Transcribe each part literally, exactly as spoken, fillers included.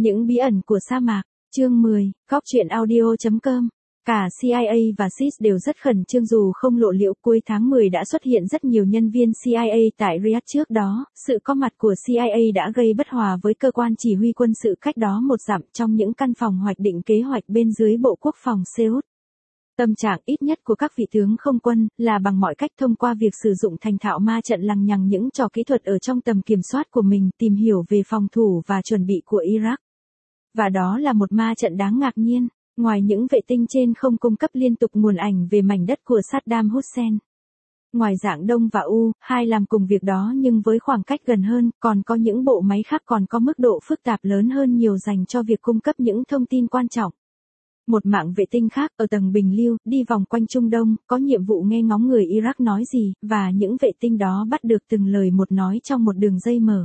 Những bí ẩn của sa mạc, chương mười, Góc truyện audio chấm com. Cả xê i a và xê i ét đều rất khẩn trương dù không lộ liễu. Cuối tháng mười đã xuất hiện rất nhiều nhân viên xê i a tại Riyadh trước đó. Sự có mặt của xê i a đã gây bất hòa với cơ quan chỉ huy quân sự cách đó một dặm trong những căn phòng hoạch định kế hoạch bên dưới Bộ Quốc phòng Seoul. Tâm trạng ít nhất của các vị tướng không quân là bằng mọi cách thông qua việc sử dụng thành thạo ma trận lằng nhằng những trò kỹ thuật ở trong tầm kiểm soát của mình tìm hiểu về phòng thủ và chuẩn bị của Iraq. Và đó là một ma trận đáng ngạc nhiên, ngoài những vệ tinh trên không cung cấp liên tục nguồn ảnh về mảnh đất của Saddam Hussein. Ngoài dạng Đông và U hai làm cùng việc đó nhưng với khoảng cách gần hơn, còn có những bộ máy khác còn có mức độ phức tạp lớn hơn nhiều dành cho việc cung cấp những thông tin quan trọng. Một mạng vệ tinh khác ở tầng bình lưu, đi vòng quanh Trung Đông, có nhiệm vụ nghe ngóng người Iraq nói gì, và những vệ tinh đó bắt được từng lời một nói trong một đường dây mở.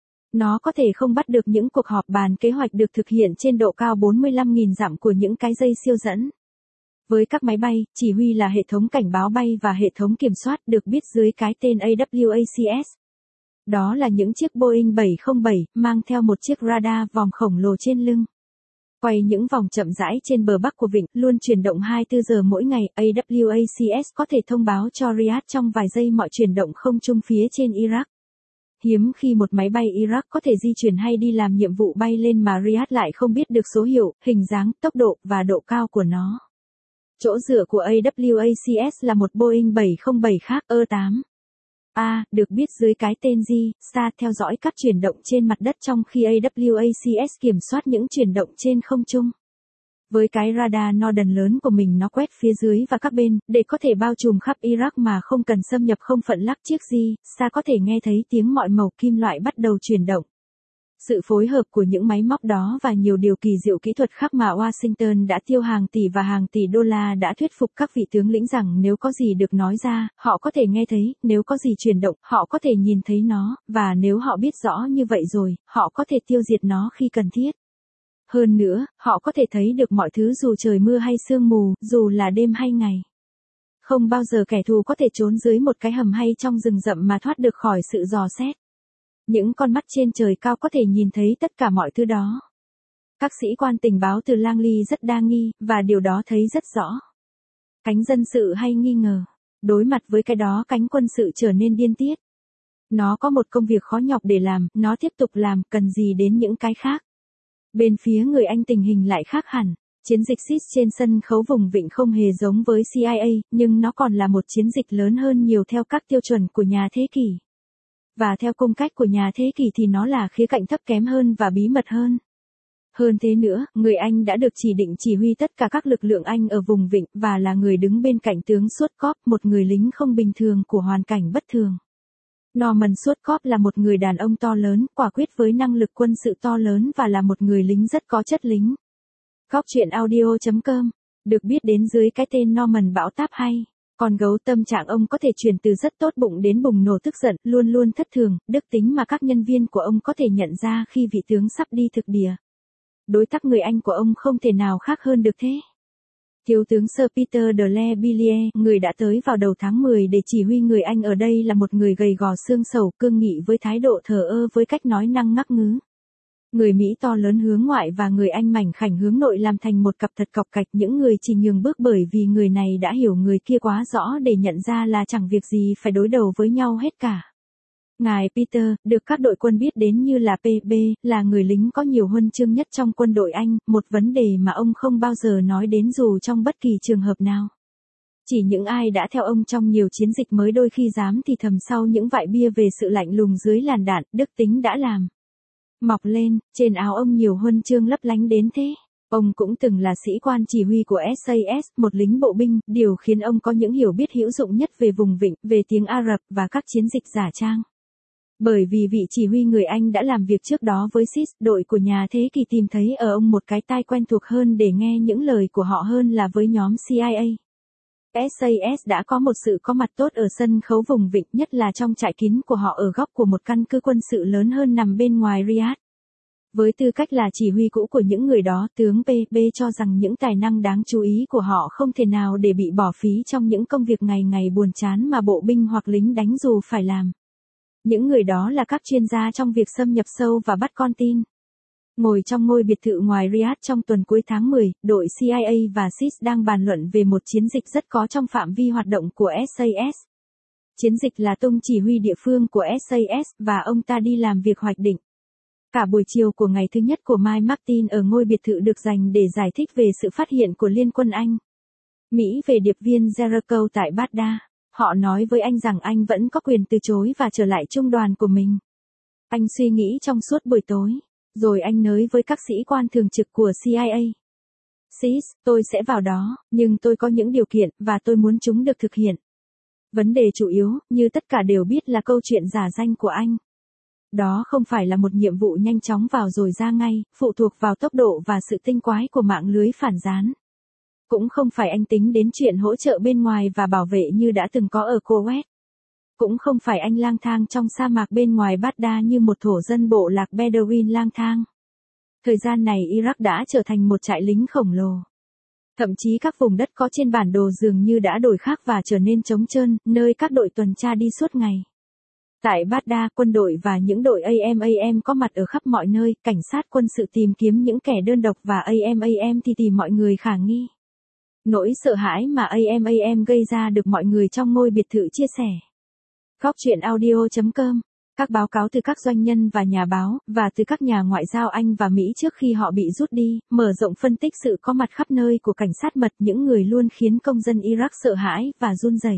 Nó có thể không bắt được những cuộc họp bàn kế hoạch được thực hiện trên độ cao bốn mươi lăm nghìn dặm của những cái dây siêu dẫn. Với các máy bay, chỉ huy là hệ thống cảnh báo bay và hệ thống kiểm soát được biết dưới cái tên a vê a xê ét. Đó là những chiếc Boeing bảy không bảy, mang theo một chiếc radar vòm khổng lồ trên lưng. Quay những vòng chậm rãi trên bờ bắc của vịnh, luôn chuyển động hai mươi tư giờ mỗi ngày, a vê a xê ét có thể thông báo cho Riyadh trong vài giây mọi chuyển động không trung phía trên Iraq. Hiếm khi một máy bay Iraq có thể di chuyển hay đi làm nhiệm vụ bay lên mà Riyadh lại không biết được số hiệu, hình dáng, tốc độ và độ cao của nó. Chỗ dựa của a vê a xê ét là một Boeing bảy không bảy khác, E tám A, được biết dưới cái tên G, xa theo dõi các chuyển động trên mặt đất trong khi a vê a xê ét kiểm soát những chuyển động trên không trung. Với cái radar Northern lớn của mình nó quét phía dưới và các bên, để có thể bao trùm khắp Iraq mà không cần xâm nhập không phận lắc chiếc G, xa có thể nghe thấy tiếng mọi màu kim loại bắt đầu chuyển động. Sự phối hợp của những máy móc đó và nhiều điều kỳ diệu kỹ thuật khác mà Washington đã tiêu hàng tỷ và hàng tỷ đô la đã thuyết phục các vị tướng lĩnh rằng nếu có gì được nói ra, họ có thể nghe thấy, nếu có gì chuyển động, họ có thể nhìn thấy nó, và nếu họ biết rõ như vậy rồi, họ có thể tiêu diệt nó khi cần thiết. Hơn nữa, họ có thể thấy được mọi thứ dù trời mưa hay sương mù, dù là đêm hay ngày. Không bao giờ kẻ thù có thể trốn dưới một cái hầm hay trong rừng rậm mà thoát được khỏi sự dò xét. Những con mắt trên trời cao có thể nhìn thấy tất cả mọi thứ đó. Các sĩ quan tình báo từ Langley rất đa nghi, và điều đó thấy rất rõ. Cánh dân sự hay nghi ngờ. Đối mặt với cái đó cánh quân sự trở nên điên tiết. Nó có một công việc khó nhọc để làm, nó tiếp tục làm, cần gì đến những cái khác. Bên phía người Anh tình hình lại khác hẳn. Chiến dịch xê i ét trên sân khấu vùng vịnh không hề giống với xê i a, nhưng nó còn là một chiến dịch lớn hơn nhiều theo các tiêu chuẩn của nhà thế kỷ. Và theo cung cách của nhà thế kỷ thì nó là khía cạnh thấp kém hơn và bí mật hơn. Hơn thế nữa, người Anh đã được chỉ định chỉ huy tất cả các lực lượng Anh ở vùng vịnh và là người đứng bên cạnh tướng Schwarzkopf, một người lính không bình thường của hoàn cảnh bất thường. Norman Schwarzkopf là một người đàn ông to lớn, quả quyết với năng lực quân sự to lớn và là một người lính rất có chất lính. Góc truyện audio chấm com, được biết đến dưới cái tên Norman bão táp hay. Con gấu tâm trạng ông có thể chuyển từ rất tốt bụng đến bùng nổ tức giận, luôn luôn thất thường, đức tính mà các nhân viên của ông có thể nhận ra khi vị tướng sắp đi thực địa. Đối tác người Anh của ông không thể nào khác hơn được thế. Thiếu tướng Sir Peter de la Billière, người đã tới vào đầu tháng mười để chỉ huy người Anh ở đây là một người gầy gò xương sầu, cương nghị với thái độ thờ ơ với cách nói năng ngắc ngứ. Người Mỹ to lớn hướng ngoại và người Anh mảnh khảnh hướng nội làm thành một cặp thật cọc cạch, những người chỉ nhường bước bởi vì người này đã hiểu người kia quá rõ để nhận ra là chẳng việc gì phải đối đầu với nhau hết cả. Ngài Peter, được các đội quân biết đến như là pê bê, là người lính có nhiều huân chương nhất trong quân đội Anh, một vấn đề mà ông không bao giờ nói đến dù trong bất kỳ trường hợp nào. Chỉ những ai đã theo ông trong nhiều chiến dịch mới đôi khi dám thì thầm sau những vại bia về sự lạnh lùng dưới làn đạn, đức tính đã làm mọc lên, trên áo ông nhiều huân chương lấp lánh đến thế. Ông cũng từng là sĩ quan chỉ huy của ét a ét, một lính bộ binh, điều khiến ông có những hiểu biết hữu dụng nhất về vùng vịnh, về tiếng Ả Rập và các chiến dịch giả trang. Bởi vì vị chỉ huy người Anh đã làm việc trước đó với xê i ét, đội của nhà thế kỷ tìm thấy ở ông một cái tai quen thuộc hơn để nghe những lời của họ hơn là với nhóm xê i a. ét a ét đã có một sự có mặt tốt ở sân khấu vùng vịnh, nhất là trong trại kín của họ ở góc của một căn cứ quân sự lớn hơn nằm bên ngoài Riyadh. Với tư cách là chỉ huy cũ của những người đó, tướng pê bê cho rằng những tài năng đáng chú ý của họ không thể nào để bị bỏ phí trong những công việc ngày ngày buồn chán mà bộ binh hoặc lính đánh dù phải làm. Những người đó là các chuyên gia trong việc xâm nhập sâu và bắt con tin. Ngồi trong ngôi biệt thự ngoài Riyadh trong tuần cuối tháng mười, đội xê i a và xê i ét đang bàn luận về một chiến dịch rất có trong phạm vi hoạt động của ét a ét. Chiến dịch là tung chỉ huy địa phương của ét a ét và ông ta đi làm việc hoạch định. Cả buổi chiều của ngày thứ nhất của Mike Martin ở ngôi biệt thự được dành để giải thích về sự phát hiện của Liên quân Anh Mỹ về điệp viên Jericho tại Baghdad. Họ nói với anh rằng anh vẫn có quyền từ chối và trở lại trung đoàn của mình. Anh suy nghĩ trong suốt buổi tối, rồi anh nói với các sĩ quan thường trực của xê i a. xê i ét, tôi sẽ vào đó, nhưng tôi có những điều kiện, và tôi muốn chúng được thực hiện. Vấn đề chủ yếu, như tất cả đều biết là câu chuyện giả danh của anh. Đó không phải là một nhiệm vụ nhanh chóng vào rồi ra ngay, phụ thuộc vào tốc độ và sự tinh quái của mạng lưới phản gián. Cũng không phải anh tính đến chuyện hỗ trợ bên ngoài và bảo vệ như đã từng có ở Kuwait. Cũng không phải anh lang thang trong sa mạc bên ngoài Baghdad như một thổ dân bộ lạc Bedouin lang thang. Thời gian này Iraq đã trở thành một trại lính khổng lồ. Thậm chí các vùng đất có trên bản đồ dường như đã đổi khác và trở nên trống trơn, nơi các đội tuần tra đi suốt ngày. Tại Baghdad, quân đội và những đội a em a em có mặt ở khắp mọi nơi, cảnh sát quân sự tìm kiếm những kẻ đơn độc và a em a em thì tìm mọi người khả nghi. Nỗi sợ hãi mà a em a em gây ra được mọi người trong ngôi biệt thự chia sẻ. Góc chuyện audio chấm com. Các báo cáo từ các doanh nhân và nhà báo, và từ các nhà ngoại giao Anh và Mỹ trước khi họ bị rút đi, mở rộng phân tích sự có mặt khắp nơi của cảnh sát mật, những người luôn khiến công dân Iraq sợ hãi và run rẩy.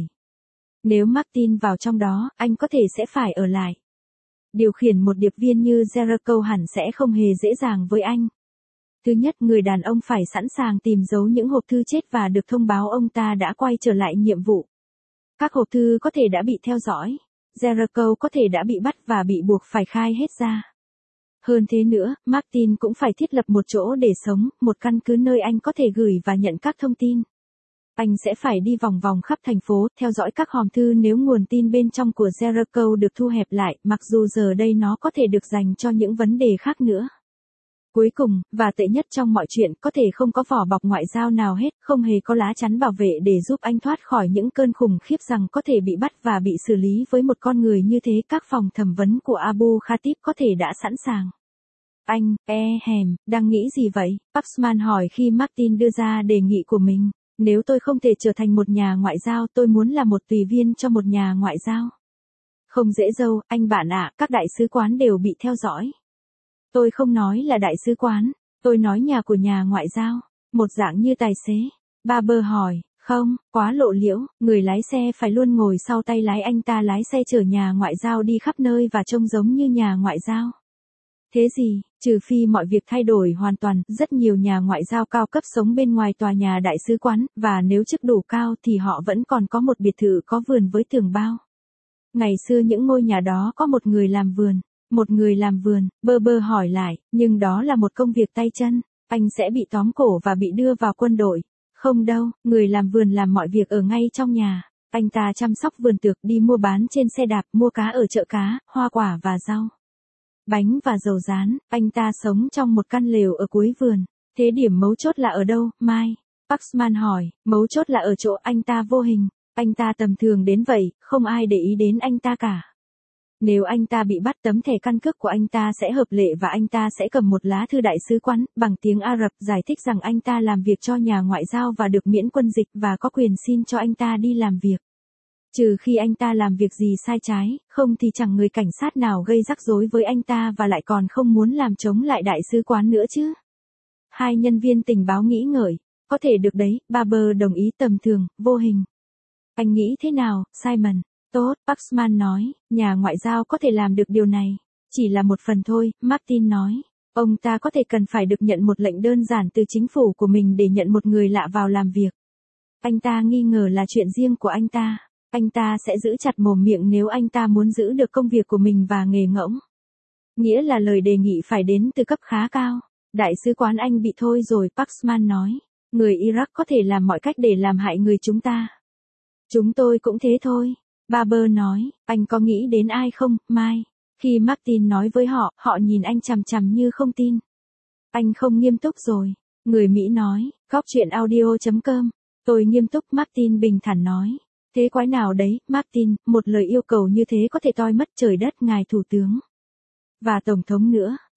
Nếu Martin vào trong đó, anh có thể sẽ phải ở lại. Điều khiển một điệp viên như Jericho hẳn sẽ không hề dễ dàng với anh. Thứ nhất, người đàn ông phải sẵn sàng tìm giấu những hộp thư chết và được thông báo ông ta đã quay trở lại nhiệm vụ. Các hộp thư có thể đã bị theo dõi. Jericho có thể đã bị bắt và bị buộc phải khai hết ra. Hơn thế nữa, Martin cũng phải thiết lập một chỗ để sống, một căn cứ nơi anh có thể gửi và nhận các thông tin. Anh sẽ phải đi vòng vòng khắp thành phố, theo dõi các hòm thư nếu nguồn tin bên trong của Jericho được thu hẹp lại, mặc dù giờ đây nó có thể được dành cho những vấn đề khác nữa. Cuối cùng, và tệ nhất trong mọi chuyện, có thể không có vỏ bọc ngoại giao nào hết, không hề có lá chắn bảo vệ để giúp anh thoát khỏi những cơn khủng khiếp rằng có thể bị bắt và bị xử lý với một con người như thế. Các phòng thẩm vấn của Abu Khatib có thể đã sẵn sàng. Anh, e hèm, đang nghĩ gì vậy? Paxman hỏi khi Martin đưa ra đề nghị của mình. Nếu tôi không thể trở thành một nhà ngoại giao, tôi muốn là một tùy viên cho một nhà ngoại giao. Không dễ đâu, anh bạn ạ, các đại sứ quán đều bị theo dõi. Tôi không nói là đại sứ quán, tôi nói nhà của nhà ngoại giao, một dạng như tài xế. Barber hỏi, không, quá lộ liễu, người lái xe phải luôn ngồi sau tay lái, anh ta lái xe chở nhà ngoại giao đi khắp nơi và trông giống như nhà ngoại giao. Thế gì, trừ phi mọi việc thay đổi hoàn toàn, rất nhiều nhà ngoại giao cao cấp sống bên ngoài tòa nhà đại sứ quán, và nếu chức đủ cao thì họ vẫn còn có một biệt thự có vườn với tường bao. Ngày xưa những ngôi nhà đó có một người làm vườn. Một người làm vườn, Berber hỏi lại, nhưng đó là một công việc tay chân, anh sẽ bị tóm cổ và bị đưa vào quân đội. Không đâu, người làm vườn làm mọi việc ở ngay trong nhà. Anh ta chăm sóc vườn tược, đi mua bán trên xe đạp, mua cá ở chợ cá, hoa quả và rau. Bánh và dầu rán, anh ta sống trong một căn lều ở cuối vườn. Thế điểm mấu chốt là ở đâu, Mai? Paxman hỏi, mấu chốt là ở chỗ anh ta vô hình. Anh ta tầm thường đến vậy, không ai để ý đến anh ta cả. Nếu anh ta bị bắt, tấm thẻ căn cước của anh ta sẽ hợp lệ và anh ta sẽ cầm một lá thư đại sứ quán, bằng tiếng Ả Rập, giải thích rằng anh ta làm việc cho nhà ngoại giao và được miễn quân dịch và có quyền xin cho anh ta đi làm việc. Trừ khi anh ta làm việc gì sai trái, không thì chẳng người cảnh sát nào gây rắc rối với anh ta và lại còn không muốn làm chống lại đại sứ quán nữa chứ. Hai nhân viên tình báo nghĩ ngợi, có thể được đấy, Barber đồng ý, tầm thường, vô hình. Anh nghĩ thế nào, Simon? Tốt, Paxman nói, nhà ngoại giao có thể làm được điều này. Chỉ là một phần thôi, Martin nói. Ông ta có thể cần phải được nhận một lệnh đơn giản từ chính phủ của mình để nhận một người lạ vào làm việc. Anh ta nghi ngờ là chuyện riêng của anh ta. Anh ta sẽ giữ chặt mồm miệng nếu anh ta muốn giữ được công việc của mình và nghề ngỗng. Nghĩa là lời đề nghị phải đến từ cấp khá cao. Đại sứ quán Anh bị thôi rồi, Paxman nói. Người Iraq có thể làm mọi cách để làm hại người chúng ta. Chúng tôi cũng thế thôi. Barber nói, anh có nghĩ đến ai không, Mai? Khi Martin nói với họ, họ nhìn anh chằm chằm như không tin. Anh không nghiêm túc rồi. Người Mỹ nói, góc chuyện audio chấm com. Tôi nghiêm túc, Martin bình thản nói. Thế quái nào đấy, Martin, một lời yêu cầu như thế có thể toi mất trời đất, ngài thủ tướng. Và tổng thống nữa.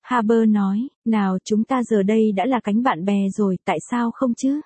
Harper nói, nào chúng ta giờ đây đã là cánh bạn bè rồi, tại sao không chứ?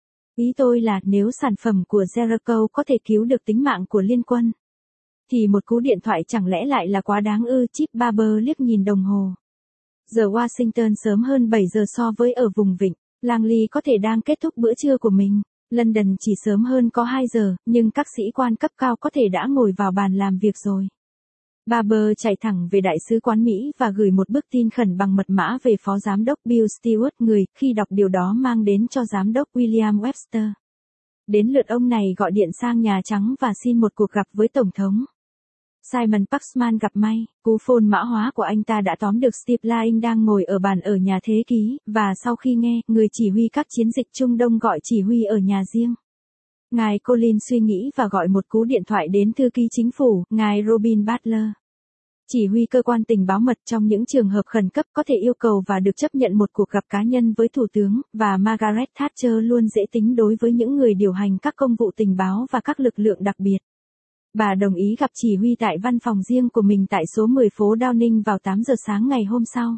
Ý tôi là nếu sản phẩm của Jericho có thể cứu được tính mạng của liên quân, thì một cú điện thoại chẳng lẽ lại là quá đáng ư? Chip Barber liếc nhìn đồng hồ. Giờ Washington sớm hơn bảy giờ so với ở vùng vịnh, Langley có thể đang kết thúc bữa trưa của mình. London chỉ sớm hơn có hai giờ, nhưng các sĩ quan cấp cao có thể đã ngồi vào bàn làm việc rồi. Barber chạy thẳng về đại sứ quán Mỹ và gửi một bức tin khẩn bằng mật mã về phó giám đốc Bill Stewart, người, khi đọc điều đó mang đến cho giám đốc William Webster. Đến lượt ông này gọi điện sang Nhà Trắng và xin một cuộc gặp với Tổng thống. Simon Paxman gặp may, cú phone mã hóa của anh ta đã tóm được Steve Laing đang ngồi ở bàn ở nhà thế ký, và sau khi nghe, người chỉ huy các chiến dịch Trung Đông gọi chỉ huy ở nhà riêng. Ngài Collins suy nghĩ và gọi một cú điện thoại đến thư ký chính phủ, ngài Robin Butler. Chỉ huy cơ quan tình báo mật trong những trường hợp khẩn cấp có thể yêu cầu và được chấp nhận một cuộc gặp cá nhân với Thủ tướng, và Margaret Thatcher luôn dễ tính đối với những người điều hành các công vụ tình báo và các lực lượng đặc biệt. Bà đồng ý gặp chỉ huy tại văn phòng riêng của mình tại số mười phố Downing vào tám giờ sáng ngày hôm sau.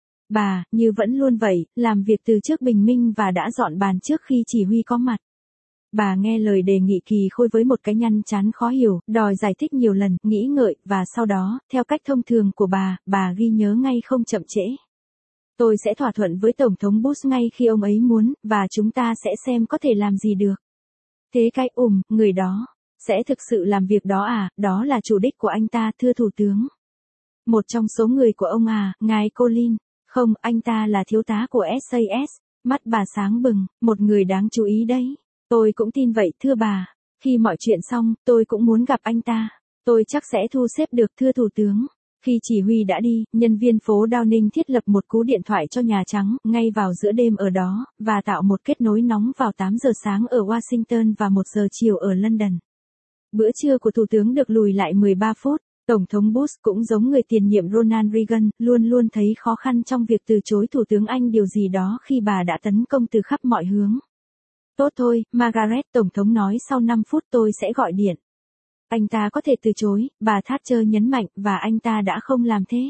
Bà, như vẫn luôn vậy, làm việc từ trước bình minh và đã dọn bàn trước khi chỉ huy có mặt. Bà nghe lời đề nghị kỳ khôi với một cái nhăn chán khó hiểu, đòi giải thích nhiều lần, nghĩ ngợi, và sau đó, theo cách thông thường của bà, bà ghi nhớ ngay không chậm trễ. Tôi sẽ thỏa thuận với Tổng thống Bush ngay khi ông ấy muốn, và chúng ta sẽ xem có thể làm gì được. Thế cái ùm, người đó, sẽ thực sự làm việc đó à, đó là chủ đích của anh ta, thưa Thủ tướng. Một trong số người của ông à, ngài Collins. Không, anh ta là thiếu tá của ét a ét. Mắt bà sáng bừng, một người đáng chú ý đấy. Tôi cũng tin vậy, thưa bà. Khi mọi chuyện xong, tôi cũng muốn gặp anh ta. Tôi chắc sẽ thu xếp được, thưa Thủ tướng. Khi chỉ huy đã đi, nhân viên phố Downing thiết lập một cú điện thoại cho Nhà Trắng, ngay vào giữa đêm ở đó, và tạo một kết nối nóng vào tám giờ sáng ở Washington và một giờ chiều ở London. Bữa trưa của Thủ tướng được lùi lại mười ba phút. Tổng thống Bush cũng giống người tiền nhiệm Ronald Reagan, luôn luôn thấy khó khăn trong việc từ chối Thủ tướng Anh điều gì đó khi bà đã tấn công từ khắp mọi hướng. Tốt thôi, Margaret, Tổng thống nói sau năm phút tôi sẽ gọi điện. Anh ta có thể từ chối, bà Thatcher nhấn mạnh, và anh ta đã không làm thế.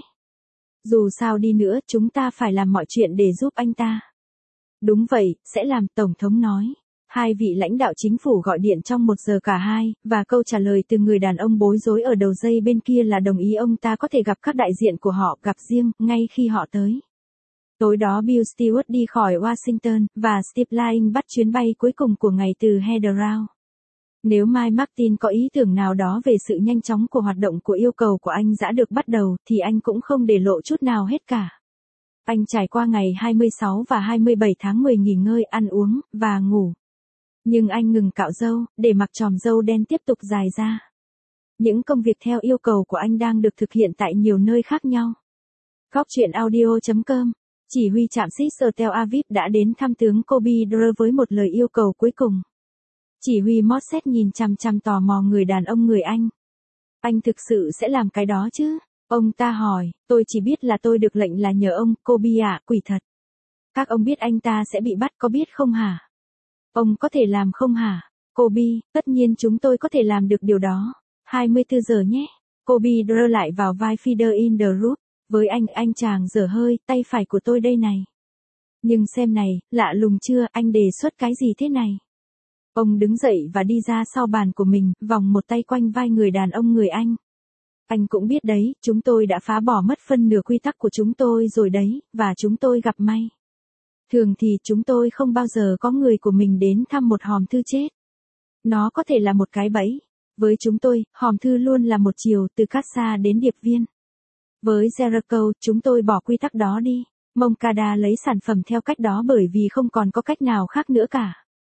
Dù sao đi nữa, chúng ta phải làm mọi chuyện để giúp anh ta. Đúng vậy, sẽ làm, Tổng thống nói. Hai vị lãnh đạo chính phủ gọi điện trong một giờ cả hai, và câu trả lời từ người đàn ông bối rối ở đầu dây bên kia là đồng ý ông ta có thể gặp các đại diện của họ, gặp riêng, ngay khi họ tới. Tối đó Bill Stewart đi khỏi Washington, và Steve Laing bắt chuyến bay cuối cùng của ngày từ Heathrow. Nếu Mike Martin có ý tưởng nào đó về sự nhanh chóng của hoạt động của yêu cầu của anh đã được bắt đầu, thì anh cũng không để lộ chút nào hết cả. Anh trải qua ngày hai mươi sáu và hai mươi bảy tháng mười nghỉ ngơi, ăn uống, và ngủ. Nhưng anh ngừng cạo râu, để mặc chòm râu đen tiếp tục dài ra. Những công việc theo yêu cầu của anh đang được thực hiện tại nhiều nơi khác nhau. Góc truyện audio chấm com. Chỉ huy trạm xít ở Tel Aviv đã đến thăm tướng Kobe Drer với một lời yêu cầu cuối cùng. Chỉ huy Morset nhìn chằm chằm tò mò người đàn ông người Anh. Anh thực sự sẽ làm cái đó chứ? Ông ta hỏi, tôi chỉ biết là tôi được lệnh là nhờ ông, Kobe ạ, quỷ thật. Các ông biết anh ta sẽ bị bắt có biết không hả? Ông có thể làm không hả? Kobe, tất nhiên chúng tôi có thể làm được điều đó. hai mươi tư giờ nhé. Kobe Drer lại vào vai Feeder in the Roof. Với anh, anh chàng dở hơi, tay phải của tôi đây này. Nhưng xem này, lạ lùng chưa, anh đề xuất cái gì thế này? Ông đứng dậy và đi ra sau bàn của mình, vòng một tay quanh vai người đàn ông người Anh. Anh cũng biết đấy, chúng tôi đã phá bỏ mất phân nửa quy tắc của chúng tôi rồi đấy, và chúng tôi gặp may. Thường thì chúng tôi không bao giờ có người của mình đến thăm một hòm thư chết. Nó có thể là một cái bẫy. Với chúng tôi, hòm thư luôn là một chiều, từ Casa đến điệp viên. Với Jericho, chúng tôi bỏ quy tắc đó đi. Moncada lấy sản phẩm theo cách đó bởi vì không còn có cách nào khác nữa cả.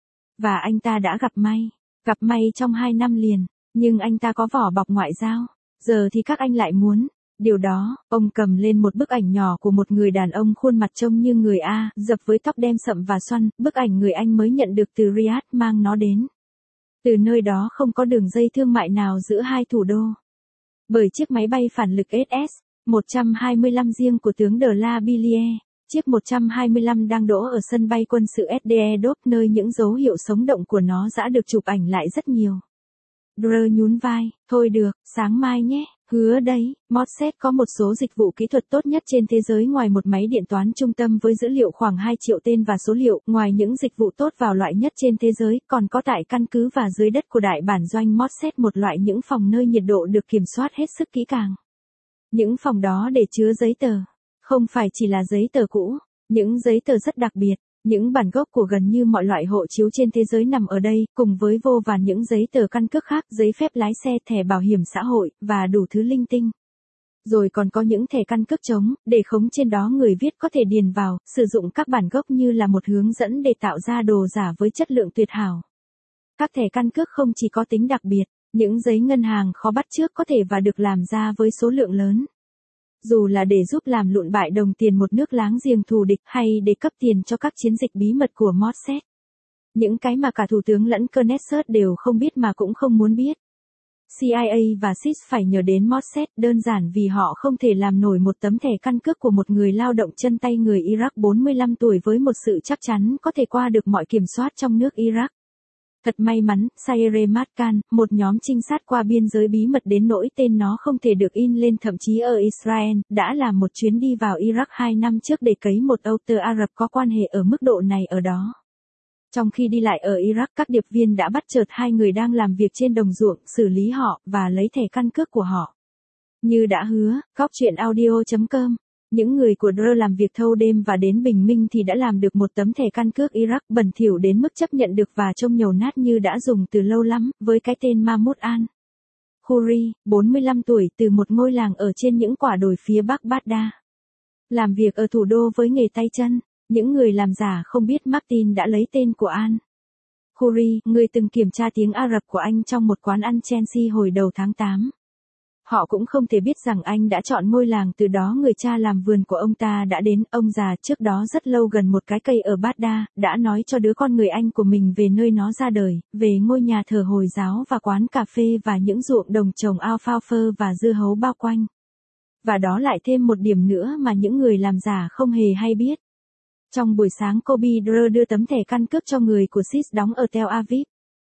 Và anh ta đã gặp may. Gặp may trong hai năm liền. Nhưng anh ta có vỏ bọc ngoại giao. Giờ thì các anh lại muốn. Điều đó, ông cầm lên một bức ảnh nhỏ của một người đàn ông khuôn mặt trông như người A, dập với tóc đen sậm và xoăn, bức ảnh người Anh mới nhận được từ Riyadh mang nó đến. Từ nơi đó không có đường dây thương mại nào giữa hai thủ đô. Bởi chiếc máy bay phản lực ét ét một trăm hai mươi lăm riêng của tướng de la Billière, chiếc một trăm hai mươi lăm đang đỗ ở sân bay quân sự ét đê e Dop nơi những dấu hiệu sống động của nó đã được chụp ảnh lại rất nhiều. Dre nhún vai, thôi được, sáng mai nhé, hứa đấy, Mossad có một số dịch vụ kỹ thuật tốt nhất trên thế giới ngoài một máy điện toán trung tâm với dữ liệu khoảng hai triệu tên và số liệu, ngoài những dịch vụ tốt vào loại nhất trên thế giới, còn có tại căn cứ và dưới đất của đại bản doanh Mossad một loại những phòng nơi nhiệt độ được kiểm soát hết sức kỹ càng. Những phòng đó để chứa giấy tờ, không phải chỉ là giấy tờ cũ, những giấy tờ rất đặc biệt. Những bản gốc của gần như mọi loại hộ chiếu trên thế giới nằm ở đây, cùng với vô vàn những giấy tờ căn cước khác, giấy phép lái xe, thẻ bảo hiểm xã hội, và đủ thứ linh tinh. Rồi còn có những thẻ căn cước trống, để khống trên đó người viết có thể điền vào, sử dụng các bản gốc như là một hướng dẫn để tạo ra đồ giả với chất lượng tuyệt hảo. Các thẻ căn cước không chỉ có tính đặc biệt, những giấy ngân hàng khó bắt chước có thể và được làm ra với số lượng lớn. Dù là để giúp làm lụn bại đồng tiền một nước láng giềng thù địch hay để cấp tiền cho các chiến dịch bí mật của Mossad. Những cái mà cả Thủ tướng lẫn Knesset đều không biết mà cũng không muốn biết. xê i a và xê i ét phải nhờ đến Mossad đơn giản vì họ không thể làm nổi một tấm thẻ căn cước của một người lao động chân tay người Iraq bốn mươi lăm tuổi với một sự chắc chắn có thể qua được mọi kiểm soát trong nước Iraq. Thật may mắn, Sayere Matkan, một nhóm trinh sát qua biên giới bí mật đến nỗi tên nó không thể được in lên thậm chí ở Israel, đã làm một chuyến đi vào Iraq hai năm trước để cấy một author Ả Rập có quan hệ ở mức độ này ở đó. Trong khi đi lại ở Iraq, các điệp viên đã bắt chợt hai người đang làm việc trên đồng ruộng, xử lý họ, và lấy thẻ căn cước của họ. Như đã hứa, góc chuyện audio chấm com. Những người của Dre làm việc thâu đêm và đến bình minh thì đã làm được một tấm thẻ căn cước Iraq bẩn thỉu đến mức chấp nhận được và trông nhầu nát như đã dùng từ lâu lắm, với cái tên Mahmoud al-Khoury, bốn mươi lăm tuổi, từ một ngôi làng ở trên những quả đồi phía bắc Baghdad. Làm việc ở thủ đô với nghề tay chân, những người làm giả không biết Martin đã lấy tên của al-Khoury, người từng kiểm tra tiếng Ả Rập của anh trong một quán ăn Chelsea hồi đầu tháng tám. Họ cũng không thể biết rằng anh đã chọn ngôi làng từ đó người cha làm vườn của ông ta đã đến, ông già trước đó rất lâu gần một cái cây ở Baghdad, đã nói cho đứa con người anh của mình về nơi nó ra đời, về ngôi nhà thờ Hồi giáo và quán cà phê và những ruộng đồng trồng alfalfa và dưa hấu bao quanh. Và đó lại thêm một điểm nữa mà những người làm giả không hề hay biết. Trong buổi sáng Kobe Dre đưa tấm thẻ căn cước cho người của xê i ét đóng ở Tel Aviv.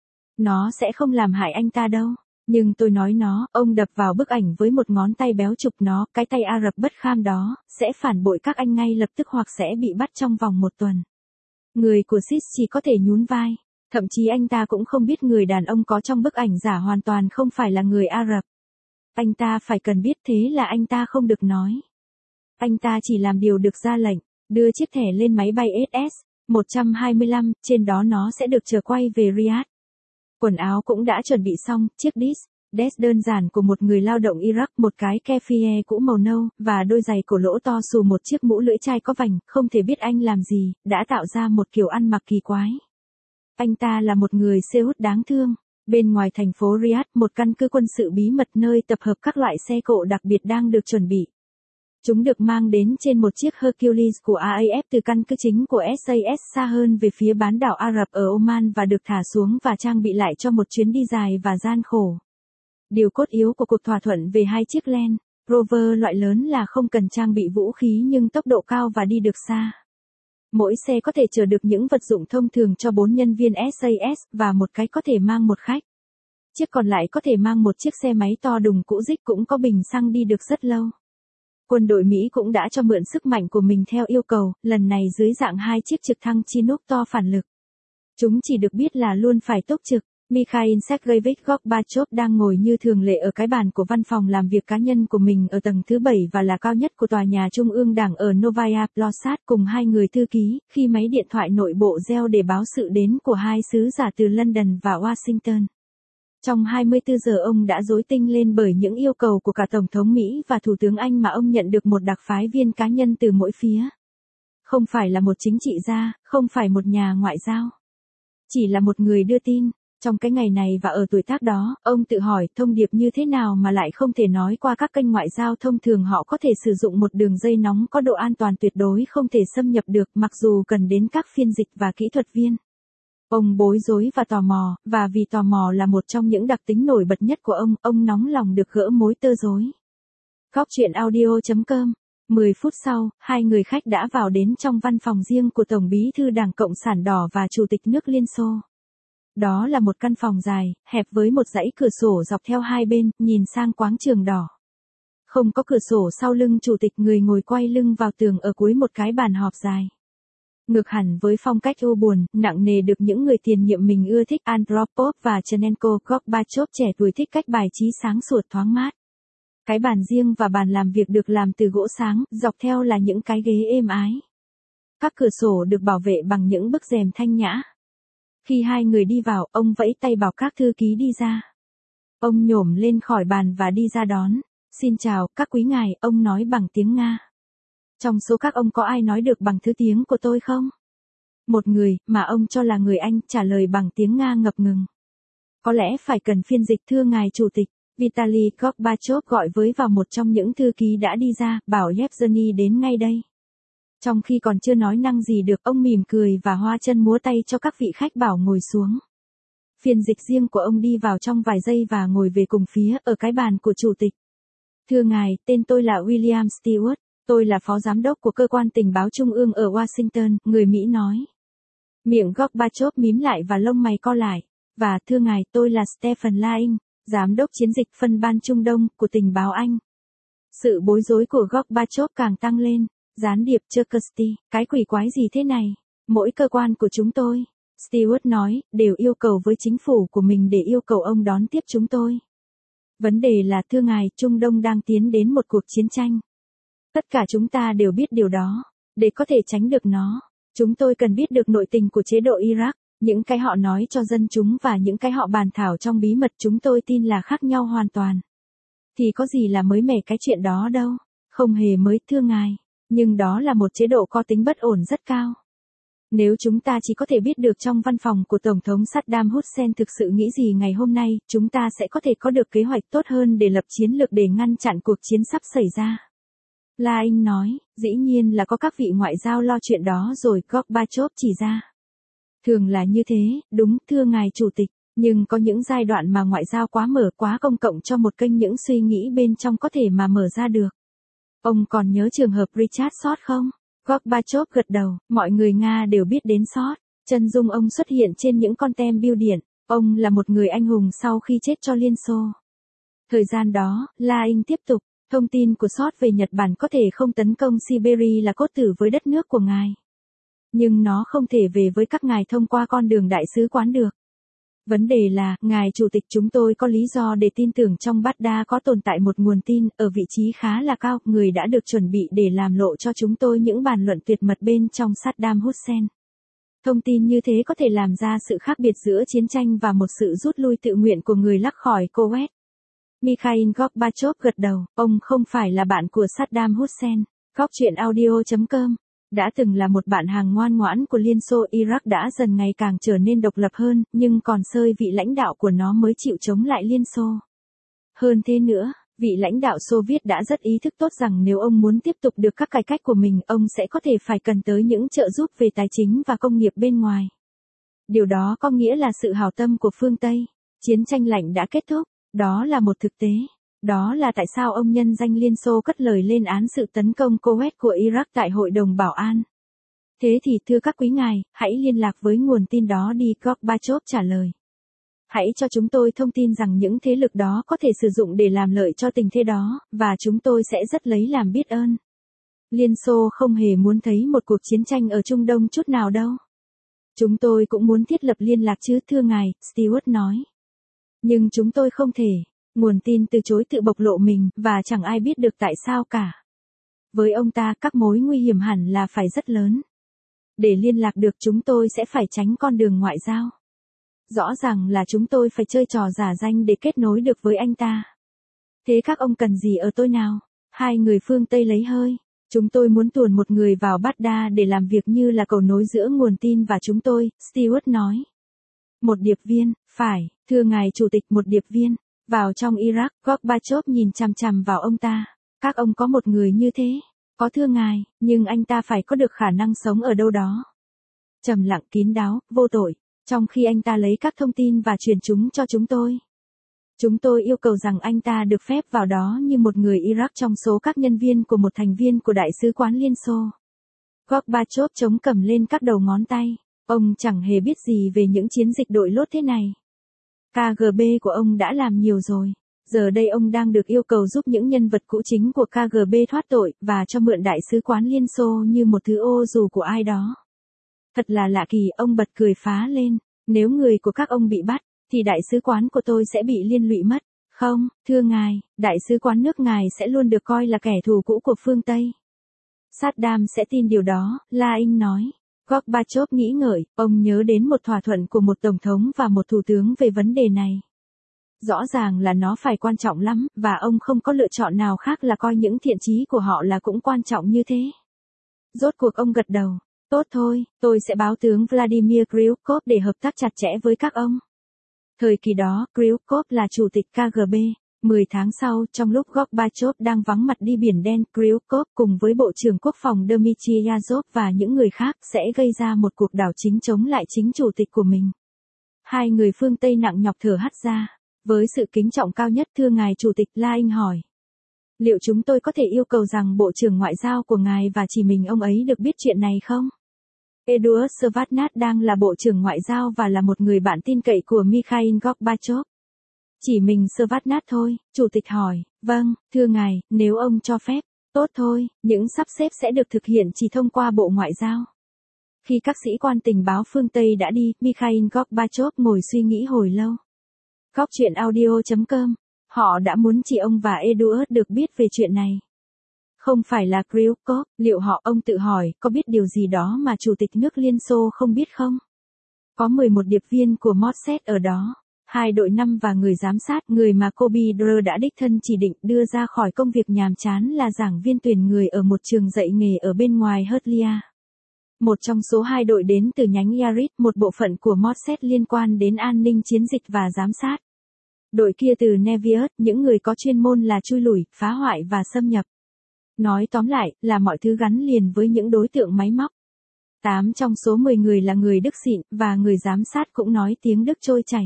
Nó sẽ không làm hại anh ta đâu. Nhưng tôi nói nó, ông đập vào bức ảnh với một ngón tay béo chụp nó, cái tay Ả Rập bất kham đó, sẽ phản bội các anh ngay lập tức hoặc sẽ bị bắt trong vòng một tuần. Người của xê i ét chỉ có thể nhún vai. Thậm chí anh ta cũng không biết người đàn ông có trong bức ảnh giả hoàn toàn không phải là người Ả Rập. Anh ta phải cần biết thế là anh ta không được nói. Anh ta chỉ làm điều được ra lệnh, đưa chiếc thẻ lên máy bay ét ét một trăm hai mươi lăm, trên đó nó sẽ được chờ quay về Riyadh. Quần áo cũng đã chuẩn bị xong, chiếc dis, desk đơn giản của một người lao động Iraq, một cái keffieh cũ màu nâu, và đôi giày cổ lỗ to xù, một chiếc mũ lưỡi chai có vành, không thể biết anh làm gì, đã tạo ra một kiểu ăn mặc kỳ quái. Anh ta là một người Sehut đáng thương. Bên ngoài thành phố Riyadh, một căn cứ quân sự bí mật nơi tập hợp các loại xe cộ đặc biệt đang được chuẩn bị. Chúng được mang đến trên một chiếc Hercules của a a ép từ căn cứ chính của ét a ét xa hơn về phía bán đảo Ả Rập ở Oman và được thả xuống và trang bị lại cho một chuyến đi dài và gian khổ. Điều cốt yếu của cuộc thỏa thuận về hai chiếc Land Rover loại lớn là không cần trang bị vũ khí nhưng tốc độ cao và đi được xa. Mỗi xe có thể chở được những vật dụng thông thường cho bốn nhân viên ét a ét và một cái có thể mang một khách. Chiếc còn lại có thể mang một chiếc xe máy to đùng cũ rích cũng có bình xăng đi được rất lâu. Quân đội Mỹ cũng đã cho mượn sức mạnh của mình theo yêu cầu, lần này dưới dạng hai chiếc trực thăng Chinook to phản lực. Chúng chỉ được biết là luôn phải túc trực. Mikhail Sergeyevich Gorbachev đang ngồi như thường lệ ở cái bàn của văn phòng làm việc cá nhân của mình ở tầng thứ bảy và là cao nhất của tòa nhà trung ương đảng ở Novaya Ploshad cùng hai người thư ký, khi máy điện thoại nội bộ reo để báo sự đến của hai sứ giả từ London và Washington. Trong hai mươi tư giờ ông đã rối tinh lên bởi những yêu cầu của cả Tổng thống Mỹ và Thủ tướng Anh mà ông nhận được một đặc phái viên cá nhân từ mỗi phía. Không phải là một chính trị gia, không phải một nhà ngoại giao. Chỉ là một người đưa tin. Trong cái ngày này và ở tuổi tác đó, ông tự hỏi thông điệp như thế nào mà lại không thể nói qua các kênh ngoại giao thông thường. Họ có thể sử dụng một đường dây nóng có độ an toàn tuyệt đối không thể xâm nhập được mặc dù cần đến các phiên dịch và kỹ thuật viên. Ông bối rối và tò mò, và vì tò mò là một trong những đặc tính nổi bật nhất của ông, ông nóng lòng được gỡ mối tơ rối. Góc chuyện audio chấm com. mười phút sau, hai người khách đã vào đến trong văn phòng riêng của Tổng bí thư Đảng Cộng sản Đỏ và Chủ tịch nước Liên Xô. Đó là một căn phòng dài, hẹp với một dãy cửa sổ dọc theo hai bên, nhìn sang quảng trường đỏ. Không có cửa sổ sau lưng chủ tịch, người ngồi quay lưng vào tường ở cuối một cái bàn họp dài. Ngược hẳn với phong cách u buồn, nặng nề được những người tiền nhiệm mình ưa thích, Andropov và Chernenko, Gorbachev trẻ tuổi thích cách bài trí sáng sủa thoáng mát. Cái bàn riêng và bàn làm việc được làm từ gỗ sáng, dọc theo là những cái ghế êm ái. Các cửa sổ được bảo vệ bằng những bức rèm thanh nhã. Khi hai người đi vào, ông vẫy tay bảo các thư ký đi ra. Ông nhổm lên khỏi bàn và đi ra đón. Xin chào, các quý ngài, ông nói bằng tiếng Nga. Trong số các ông có ai nói được bằng thứ tiếng của tôi không? Một người, mà ông cho là người Anh, trả lời bằng tiếng Nga ngập ngừng. Có lẽ phải cần phiên dịch, thưa ngài chủ tịch. Vitaly Gorbachev gọi với vào một trong những thư ký đã đi ra, bảo Yevgeny đến ngay đây. Trong khi còn chưa nói năng gì được, ông mỉm cười và hoa chân múa tay cho các vị khách bảo ngồi xuống. Phiên dịch riêng của ông đi vào trong vài giây và ngồi về cùng phía, ở cái bàn của chủ tịch. Thưa ngài, tên tôi là William Stewart, tôi là phó giám đốc của cơ quan tình báo trung ương ở Washington, người Mỹ nói. Miệng Gorbachev mím lại và lông mày co lại. Và thưa ngài, tôi là Stephen Laing, giám đốc chiến dịch phân ban Trung Đông của tình báo Anh. Sự bối rối của Gorbachev càng tăng lên. Gián điệp Cherkasy, cái quỷ quái gì thế này? Mỗi cơ quan của chúng tôi, Stewart nói, đều yêu cầu với chính phủ của mình để yêu cầu ông đón tiếp chúng tôi. Vấn đề là thưa ngài, Trung Đông đang tiến đến một cuộc chiến tranh. Tất cả chúng ta đều biết điều đó. Để có thể tránh được nó, chúng tôi cần biết được nội tình của chế độ Iraq, những cái họ nói cho dân chúng và những cái họ bàn thảo trong bí mật chúng tôi tin là khác nhau hoàn toàn. Thì có gì là mới mẻ cái chuyện đó đâu, không hề mới thưa ngài. Nhưng đó là một chế độ có tính bất ổn rất cao. Nếu chúng ta chỉ có thể biết được trong văn phòng của Tổng thống Saddam Hussein thực sự nghĩ gì ngày hôm nay, chúng ta sẽ có thể có được kế hoạch tốt hơn để lập chiến lược để ngăn chặn cuộc chiến sắp xảy ra. Laing nói, dĩ nhiên là có các vị ngoại giao lo chuyện đó rồi, Gorbachev chỉ ra. Thường là như thế, đúng, thưa ngài chủ tịch, nhưng có những giai đoạn mà ngoại giao quá mở, quá công cộng cho một kênh những suy nghĩ bên trong có thể mà mở ra được. Ông còn nhớ trường hợp Richard Short không? Gorbachev gật đầu, mọi người Nga đều biết đến Short. Chân dung ông xuất hiện trên những con tem bưu điện. Ông là một người anh hùng sau khi chết cho Liên Xô. Thời gian đó, Laing tiếp tục, thông tin của Short về Nhật Bản có thể không tấn công Siberia là cốt tử với đất nước của ngài. Nhưng nó không thể về với các ngài thông qua con đường đại sứ quán được. Vấn đề là, ngài chủ tịch, chúng tôi có lý do để tin tưởng trong Baghdad có tồn tại một nguồn tin, ở vị trí khá là cao, người đã được chuẩn bị để làm lộ cho chúng tôi những bàn luận tuyệt mật bên trong Saddam Hussein. Thông tin như thế có thể làm ra sự khác biệt giữa chiến tranh và một sự rút lui tự nguyện của người lắc khỏi Kuwait. Mikhail Gorbachev gật đầu, ông không phải là bạn của Saddam Hussein. Góc chuyện audio chấm com đã từng là một bạn hàng ngoan ngoãn của Liên Xô. Iraq đã dần ngày càng trở nên độc lập hơn, nhưng còn sơi vị lãnh đạo của nó mới chịu chống lại Liên Xô. Hơn thế nữa, vị lãnh đạo Xô Viết đã rất ý thức tốt rằng nếu ông muốn tiếp tục được các cải cách của mình, ông sẽ có thể phải cần tới những trợ giúp về tài chính và công nghiệp bên ngoài. Điều đó có nghĩa là sự hảo tâm của phương Tây. Chiến tranh lạnh đã kết thúc, đó là một thực tế. Đó là tại sao ông nhân danh Liên Xô cất lời lên án sự tấn công Kuwait của Iraq tại Hội đồng Bảo an. Thế thì thưa các quý ngài, hãy liên lạc với nguồn tin đó đi, Gorbachev trả lời. Hãy cho chúng tôi thông tin rằng những thế lực đó có thể sử dụng để làm lợi cho tình thế đó, và chúng tôi sẽ rất lấy làm biết ơn. Liên Xô không hề muốn thấy một cuộc chiến tranh ở Trung Đông chút nào đâu. Chúng tôi cũng muốn thiết lập liên lạc chứ thưa ngài, Stewart nói. Nhưng chúng tôi không thể. Nguồn tin từ chối tự bộc lộ mình, và chẳng ai biết được tại sao cả. Với ông ta, các mối nguy hiểm hẳn là phải rất lớn. Để liên lạc được chúng tôi sẽ phải tránh con đường ngoại giao. Rõ ràng là chúng tôi phải chơi trò giả danh để kết nối được với anh ta. Thế các ông cần gì ở tôi nào? Hai người phương Tây lấy hơi. Chúng tôi muốn tuồn một người vào Baghdad để làm việc như là cầu nối giữa nguồn tin và chúng tôi, Stewart nói. Một điệp viên, phải, thưa ngài chủ tịch, một điệp viên. Vào trong Iraq, Gorbachev nhìn chằm chằm vào ông ta. Các ông có một người như thế. Có thưa ngài, nhưng anh ta phải có được khả năng sống ở đâu đó. Trầm lặng, kín đáo, vô tội. Trong khi anh ta lấy các thông tin và truyền chúng cho chúng tôi. Chúng tôi yêu cầu rằng anh ta được phép vào đó như một người Iraq trong số các nhân viên của một thành viên của Đại sứ quán Liên Xô. Gorbachev chống cầm lên các đầu ngón tay. Ông chẳng hề biết gì về những chiến dịch đội lốt thế này. ca giê bê của ông đã làm nhiều rồi. Giờ đây ông đang được yêu cầu giúp những nhân vật cũ chính của ca giê bê thoát tội và cho mượn đại sứ quán Liên Xô như một thứ ô dù của ai đó. Thật là lạ kỳ, ông bật cười phá lên. Nếu người của các ông bị bắt, thì đại sứ quán của tôi sẽ bị liên lụy mất. Không, thưa ngài, đại sứ quán nước ngài sẽ luôn được coi là kẻ thù cũ của phương Tây. Saddam sẽ tin điều đó, La Ing nói. Gorbachev nghĩ ngợi, ông nhớ đến một thỏa thuận của một tổng thống và một thủ tướng về vấn đề này. Rõ ràng là nó phải quan trọng lắm, và ông không có lựa chọn nào khác là coi những thiện chí của họ là cũng quan trọng như thế. Rốt cuộc ông gật đầu. Tốt thôi, tôi sẽ báo tướng Vladimir Kryukov để hợp tác chặt chẽ với các ông. Thời kỳ đó, Kryukov là chủ tịch ca giê bê. Mười tháng sau, trong lúc Gorbachev đang vắng mặt đi Biển Đen, Kryukov cùng với Bộ trưởng Quốc phòng Dmitry Yazov và những người khác sẽ gây ra một cuộc đảo chính chống lại chính chủ tịch của mình. Hai người phương Tây nặng nhọc thở hắt ra. Với sự kính trọng cao nhất, thưa ngài chủ tịch, La Ing hỏi. Liệu chúng tôi có thể yêu cầu rằng Bộ trưởng Ngoại giao của ngài và chỉ mình ông ấy được biết chuyện này không? Eduard Shevardnadze đang là Bộ trưởng Ngoại giao và là một người bạn tin cậy của Mikhail Gorbachev. Chỉ mình Shevardnadze thôi, chủ tịch hỏi. Vâng, thưa ngài, nếu ông cho phép. Tốt thôi, những sắp xếp sẽ được thực hiện chỉ thông qua Bộ Ngoại giao. Khi các sĩ quan tình báo phương Tây đã đi, Mikhail Gorbachev ngồi suy nghĩ hồi lâu. Góc chuyện audio chấm com. Họ đã muốn chỉ ông và Eduard được biết về chuyện này. Không phải là Kryukov, liệu họ, ông tự hỏi, có biết điều gì đó mà Chủ tịch nước Liên Xô không biết không? Có mười một điệp viên của Mossad ở đó, hai đội năm và người giám sát, người mà Kobe Drer đã đích thân chỉ định đưa ra khỏi công việc nhàm chán là giảng viên tuyển người ở một trường dạy nghề ở bên ngoài Herzliya. Một trong số hai đội đến từ nhánh Yaris, một bộ phận của Mossad liên quan đến an ninh chiến dịch và giám sát. Đội kia từ Neviot, những người có chuyên môn là chui lủi, phá hoại và xâm nhập. Nói tóm lại, là mọi thứ gắn liền với những đối tượng máy móc. Tám trong số mười người là người Đức xịn, và người giám sát cũng nói tiếng Đức trôi chảy.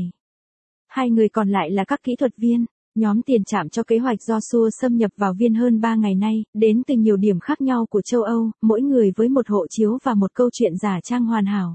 Hai người còn lại là các kỹ thuật viên. Nhóm tiền trạm cho kế hoạch Joshua xâm nhập vào Viên hơn ba ngày nay, đến từ nhiều điểm khác nhau của châu Âu, mỗi người với một hộ chiếu và một câu chuyện giả trang hoàn hảo.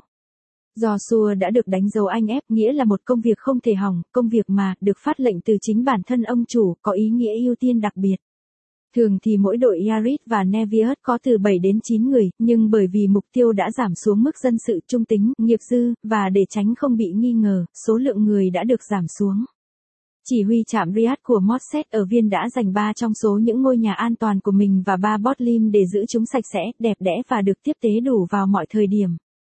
Joshua đã được đánh dấu anh ép, nghĩa là một công việc không thể hỏng, công việc mà, được phát lệnh từ chính bản thân ông chủ, có ý nghĩa ưu tiên đặc biệt. Thường thì mỗi đội Yaris và Neviot có từ bảy đến chín người, nhưng bởi vì mục tiêu đã giảm xuống mức dân sự trung tính, nghiệp dư, và để tránh không bị nghi ngờ, số lượng người đã được giảm xuống. Chỉ huy trạm Riyadh của Mossad ở Viên đã dành ba trong số những ngôi nhà an toàn của mình và ba Botlim để giữ chúng sạch sẽ, đẹp đẽ và được tiếp tế đủ vào mọi thời điểm.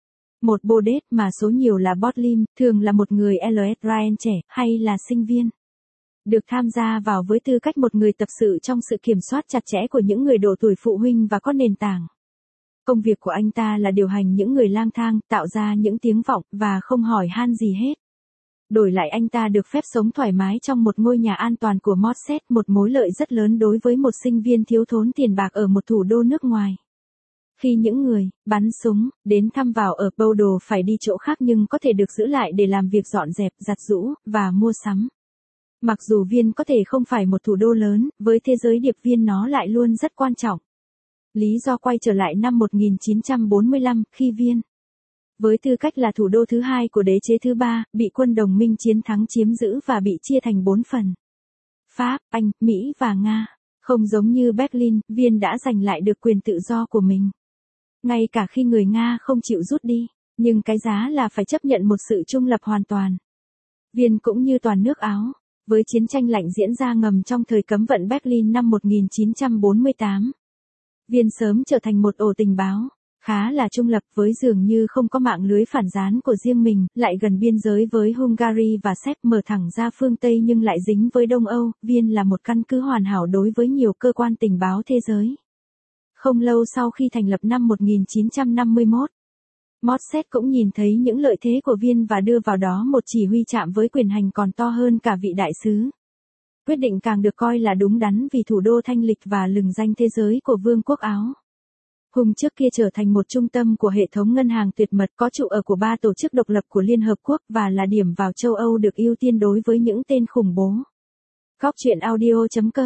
Một Bodet mà số nhiều là Botlim, thường là một người lờ ét Ryan trẻ, hay là sinh viên. Được tham gia vào với tư cách một người tập sự trong sự kiểm soát chặt chẽ của những người độ tuổi phụ huynh và có nền tảng. Công việc của anh ta là điều hành những người lang thang, tạo ra những tiếng vọng, và không hỏi han gì hết. Đổi lại anh ta được phép sống thoải mái trong một ngôi nhà an toàn của Mossad, một mối lợi rất lớn đối với một sinh viên thiếu thốn tiền bạc ở một thủ đô nước ngoài. Khi những người, bắn súng, đến thăm vào ở Bodo phải đi chỗ khác nhưng có thể được giữ lại để làm việc dọn dẹp, giặt giũ, và mua sắm. Mặc dù Viên có thể không phải một thủ đô lớn, với thế giới điệp viên nó lại luôn rất quan trọng. Lý do quay trở lại năm một nghìn chín trăm bốn mươi lăm, khi Viên, với tư cách là thủ đô thứ hai của đế chế thứ ba, bị quân đồng minh chiến thắng chiếm giữ và bị chia thành bốn phần. Pháp, Anh, Mỹ và Nga. Không giống như Berlin, Viên đã giành lại được quyền tự do của mình. Ngay cả khi người Nga không chịu rút đi, nhưng cái giá là phải chấp nhận một sự trung lập hoàn toàn. Viên cũng như toàn nước Áo, với chiến tranh lạnh diễn ra ngầm trong thời cấm vận Berlin năm một nghìn chín trăm bốn mươi tám. Viên sớm trở thành một ổ tình báo, khá là trung lập với dường như không có mạng lưới phản gián của riêng mình, lại gần biên giới với Hungary và Séc, mở thẳng ra phương Tây nhưng lại dính với Đông Âu. Viên là một căn cứ hoàn hảo đối với nhiều cơ quan tình báo thế giới. Không lâu sau khi thành lập năm một nghìn chín trăm năm mươi mốt, Mossad cũng nhìn thấy những lợi thế của Viên và đưa vào đó một chỉ huy trạm với quyền hành còn to hơn cả vị đại sứ. Quyết định càng được coi là đúng đắn vì thủ đô thanh lịch và lừng danh thế giới của Vương quốc Áo. Hùng trước kia trở thành một trung tâm của hệ thống ngân hàng tuyệt mật, có trụ ở của ba tổ chức độc lập của Liên Hợp Quốc và là điểm vào châu Âu được ưu tiên đối với những tên khủng bố. Góc chuyện audio chấm com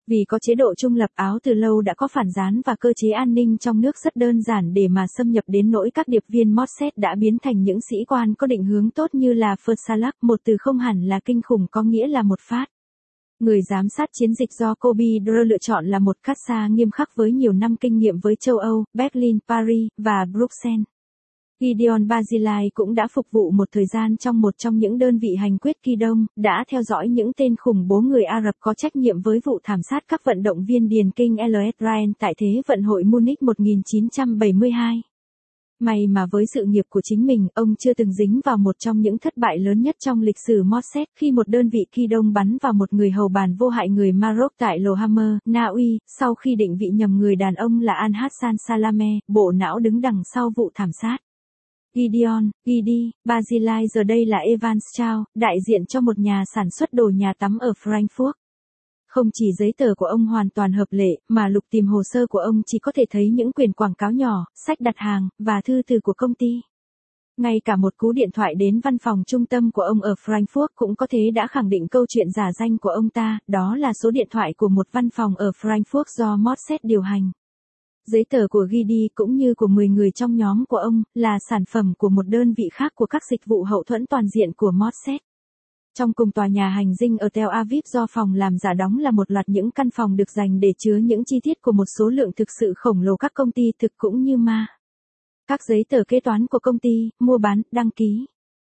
Vì có chế độ trung lập, Áo từ lâu đã có phản gián và cơ chế an ninh trong nước rất đơn giản để mà xâm nhập đến nỗi các điệp viên Mossad đã biến thành những sĩ quan có định hướng tốt như là Fursalak, một từ không hẳn là kinh khủng có nghĩa là một phát. Người giám sát chiến dịch do Kobe Dre lựa chọn là một Katsa nghiêm khắc với nhiều năm kinh nghiệm với châu Âu, Berlin, Paris, và Bruxelles. Gideon Barzilai cũng đã phục vụ một thời gian trong một trong những đơn vị hành quyết Kỳ Đông, đã theo dõi những tên khủng bố người Ả Rập có trách nhiệm với vụ thảm sát các vận động viên điền kinh lờ ét Ryan tại Thế vận hội Munich một nghìn chín trăm bảy mươi hai. May mà với sự nghiệp của chính mình, ông chưa từng dính vào một trong những thất bại lớn nhất trong lịch sử Mossad khi một đơn vị Kỳ Đông bắn vào một người hầu bàn vô hại người Maroc tại Lohammer, Na Uy, sau khi định vị nhầm người đàn ông là Al-Hassan Salameh, bộ não đứng đằng sau vụ thảm sát. Gideon, Gidi, Barzilai giờ đây là Evans Chow, đại diện cho một nhà sản xuất đồ nhà tắm ở Frankfurt. Không chỉ giấy tờ của ông hoàn toàn hợp lệ, mà lục tìm hồ sơ của ông chỉ có thể thấy những quyển quảng cáo nhỏ, sách đặt hàng, và thư từ của công ty. Ngay cả một cú điện thoại đến văn phòng trung tâm của ông ở Frankfurt cũng có thể đã khẳng định câu chuyện giả danh của ông ta, đó là số điện thoại của một văn phòng ở Frankfurt do Mossad điều hành. Giấy tờ của Gidi cũng như của mười người trong nhóm của ông, là sản phẩm của một đơn vị khác của các dịch vụ hậu thuẫn toàn diện của Mossad. Trong cùng tòa nhà hành dinh ở Tel Aviv do phòng làm giả đóng là một loạt những căn phòng được dành để chứa những chi tiết của một số lượng thực sự khổng lồ các công ty thực cũng như ma. Các giấy tờ kế toán của công ty, mua bán, đăng ký.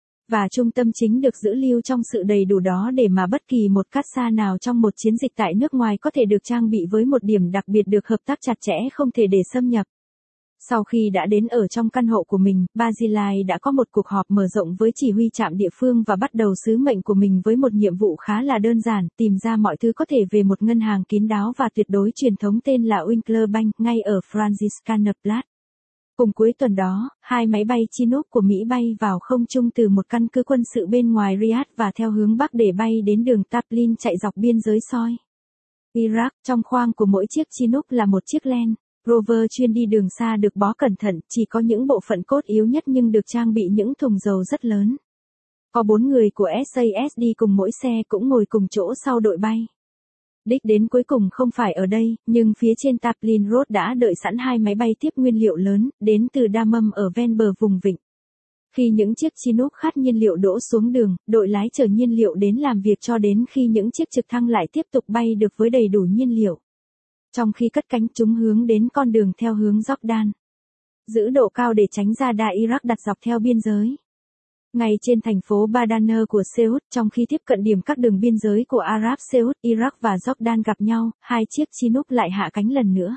Và trung tâm chính được giữ lưu trong sự đầy đủ đó để mà bất kỳ một Katsa nào trong một chiến dịch tại nước ngoài có thể được trang bị với một điểm đặc biệt được hợp tác chặt chẽ không thể để xâm nhập. Sau khi đã đến ở trong căn hộ của mình, Barzilai đã có một cuộc họp mở rộng với chỉ huy trạm địa phương và bắt đầu sứ mệnh của mình với một nhiệm vụ khá là đơn giản, tìm ra mọi thứ có thể về một ngân hàng kín đáo và tuyệt đối truyền thống tên là Winkler Bank ngay ở Franziskanerplatz. Cùng cuối tuần đó, hai máy bay Chinook của Mỹ bay vào không trung từ một căn cứ quân sự bên ngoài Riyadh và theo hướng bắc để bay đến đường Taplin chạy dọc biên giới soi Iraq. Trong khoang của mỗi chiếc Chinook là một chiếc Land Rover chuyên đi đường xa được bó cẩn thận, chỉ có những bộ phận cốt yếu nhất nhưng được trang bị những thùng dầu rất lớn. Có bốn người của ét a ét đi cùng mỗi xe cũng ngồi cùng chỗ sau đội bay. Đích đến cuối cùng không phải ở đây, nhưng phía trên Taplin Road đã đợi sẵn hai máy bay tiếp nguyên liệu lớn, đến từ Dammam ở ven bờ vùng vịnh. Khi những chiếc Chinook khát nhiên liệu đỗ xuống đường, đội lái chở nhiên liệu đến làm việc cho đến khi những chiếc trực thăng lại tiếp tục bay được với đầy đủ nhiên liệu. Trong khi cất cánh chúng hướng đến con đường theo hướng Jordan. Giữ độ cao để tránh ra đa Iraq đặt dọc theo biên giới. Ngay trên thành phố Badana của Seoul, trong khi tiếp cận điểm các đường biên giới của Ả Rập Xê Út, Iraq và Jordan gặp nhau, hai chiếc Chinook lại hạ cánh lần nữa.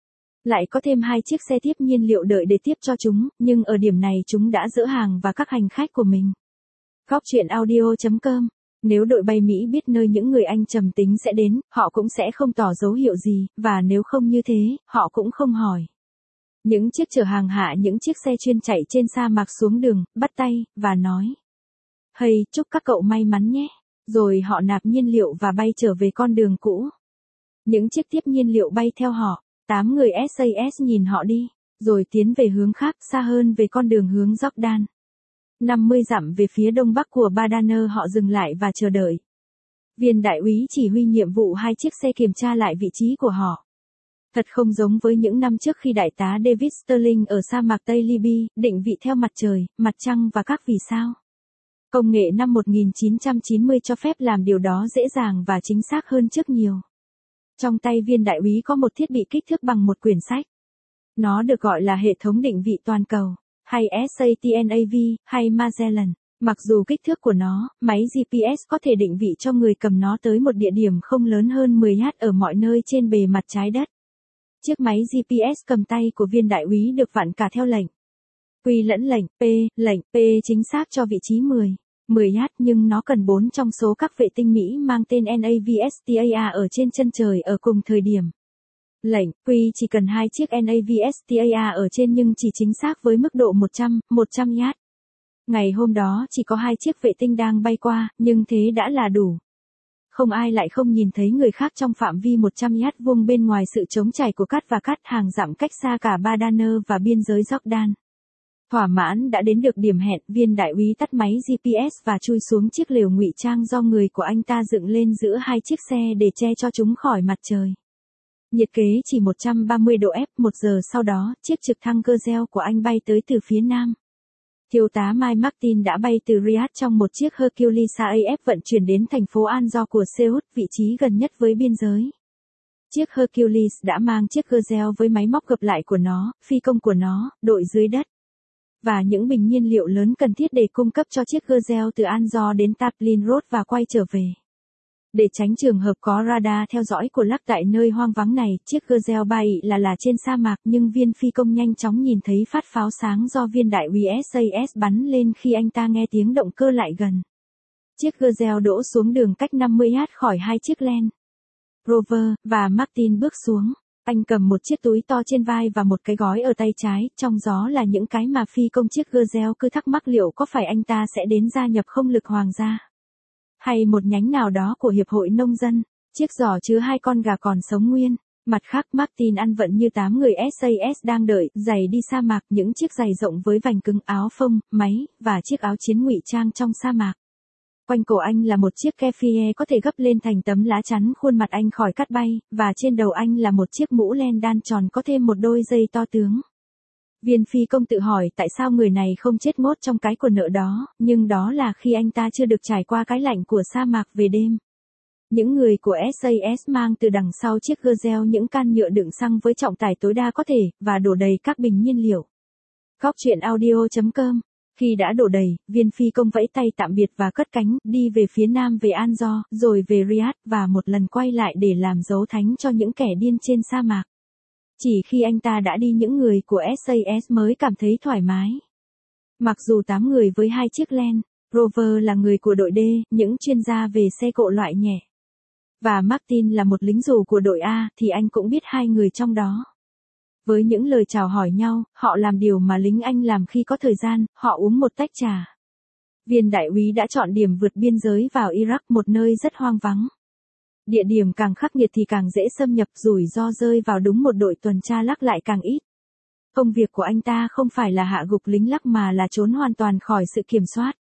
Lại có thêm hai chiếc xe tiếp nhiên liệu đợi để tiếp cho chúng, nhưng ở điểm này chúng đã dỡ hàng và các hành khách của mình. Góc chuyện audio chấm com. Nếu đội bay Mỹ biết nơi những người Anh trầm tính sẽ đến, họ cũng sẽ không tỏ dấu hiệu gì, và nếu không như thế, họ cũng không hỏi. Những chiếc chở hàng hạ những chiếc xe chuyên chạy trên sa mạc xuống đường, bắt tay, và nói. Hey, chúc các cậu may mắn nhé. Rồi họ nạp nhiên liệu và bay trở về con đường cũ. Những chiếc tiếp nhiên liệu bay theo họ, tám người ét a ét nhìn họ đi, rồi tiến về hướng khác, xa hơn về con đường hướng Jordan. năm mươi dặm về phía đông bắc của Badana họ dừng lại và chờ đợi. Viên đại úy chỉ huy nhiệm vụ hai chiếc xe kiểm tra lại vị trí của họ. Thật không giống với những năm trước khi đại tá David Sterling ở sa mạc Tây Libya, định vị theo mặt trời, mặt trăng và các vì sao. Công nghệ năm một nghìn chín trăm chín mươi cho phép làm điều đó dễ dàng và chính xác hơn trước nhiều. Trong tay viên đại úy có một thiết bị kích thước bằng một quyển sách. Nó được gọi là hệ thống định vị toàn cầu, hay SATNAV, hay Magellan. Mặc dù kích thước của nó, máy giê pê ét có thể định vị cho người cầm nó tới một địa điểm không lớn hơn mười ki lô mét ở mọi nơi trên bề mặt trái đất. Chiếc máy giê pê ét cầm tay của viên đại úy được vặn cả theo lệnh. Q lẫn lệnh P, lệnh P chính xác cho vị trí mười, mười ki lô mét nhưng nó cần bốn trong số các vệ tinh Mỹ mang tên NAVSTAR ở trên chân trời ở cùng thời điểm. Lệnh Q chỉ cần hai chiếc NAVSTAR ở trên nhưng chỉ chính xác với mức độ một trăm, một trăm ki lô mét. Ngày hôm đó chỉ có hai chiếc vệ tinh đang bay qua, nhưng thế đã là đủ. Không ai lại không nhìn thấy người khác trong phạm vi một trăm ki lô mét vuông bên ngoài sự trống trải của cát và cát hàng dặm cách xa cả Badana và biên giới Jordan. Thỏa mãn đã đến được điểm hẹn, viên đại úy tắt máy giê pê ét và chui xuống chiếc lều ngụy trang do người của anh ta dựng lên giữa hai chiếc xe để che cho chúng khỏi mặt trời. Nhiệt kế chỉ một trăm ba mươi độ F, một giờ sau đó, chiếc trực thăng Gazelle của anh bay tới từ phía nam. Thiếu tá Mike Martin đã bay từ Riyadh trong một chiếc Hercules a ép vận chuyển đến thành phố Anzo của Seoul, vị trí gần nhất với biên giới. Chiếc Hercules đã mang chiếc Gazelle với máy móc gập lại của nó, phi công của nó, đội dưới đất, và những bình nhiên liệu lớn cần thiết để cung cấp cho chiếc Gazelle từ Anzo đến Taplin Road và quay trở về. Để tránh trường hợp có radar theo dõi của Lắc tại nơi hoang vắng này, chiếc Gazelle bay là là trên sa mạc, nhưng viên phi công nhanh chóng nhìn thấy phát pháo sáng do viên đại úy ét a ét bắn lên khi anh ta nghe tiếng động cơ lại gần. Chiếc Gazelle đỗ xuống đường cách năm mươi yard khỏi hai chiếc Land Rover, và Martin bước xuống. Anh cầm một chiếc túi to trên vai và một cái gói ở tay trái, trong gió là những cái mà phi công chiếc Gazelle cứ thắc mắc liệu có phải anh ta sẽ đến gia nhập không lực hoàng gia, hay một nhánh nào đó của Hiệp hội Nông dân. Chiếc giỏ chứa hai con gà còn sống nguyên. Mặt khác, Martin ăn vận như tám người ét a ét đang đợi, giày đi sa mạc, những chiếc giày rộng với vành cứng, áo phông, máy, và chiếc áo chiến ngụy trang trong sa mạc. Quanh cổ anh là một chiếc keffiyeh có thể gấp lên thành tấm lá chắn khuôn mặt anh khỏi cát bay, và trên đầu anh là một chiếc mũ len đan tròn có thêm một đôi dây to tướng. Viên phi công tự hỏi tại sao người này không chết ngốt trong cái quần nợ đó, nhưng đó là khi anh ta chưa được trải qua cái lạnh của sa mạc về đêm. Những người của ét a ét mang từ đằng sau chiếc Gazelle những can nhựa đựng xăng với trọng tải tối đa có thể, và đổ đầy các bình nhiên liệu. Góc truyện audio chấm com. Khi đã đổ đầy, viên phi công vẫy tay tạm biệt và cất cánh, đi về phía nam về Anzo, rồi về Riyadh, và một lần quay lại để làm dấu thánh cho những kẻ điên trên sa mạc. Chỉ khi anh ta đã đi, những người của ét a ét mới cảm thấy thoải mái. Mặc dù tám người với hai chiếc Land Rover là người của đội D, những chuyên gia về xe cộ loại nhẹ, và Martin là một lính dù của đội A, thì anh cũng biết hai người trong đó. Với những lời chào hỏi nhau, họ làm điều mà lính Anh làm khi có thời gian, họ uống một tách trà. Viên đại úy đã chọn điểm vượt biên giới vào Iraq, một nơi rất hoang vắng. Địa điểm càng khắc nghiệt thì càng dễ xâm nhập, rủi ro rơi vào đúng một đội tuần tra Lắc lại càng ít. Công việc của anh ta không phải là hạ gục lính Lắc mà là trốn hoàn toàn khỏi sự kiểm soát.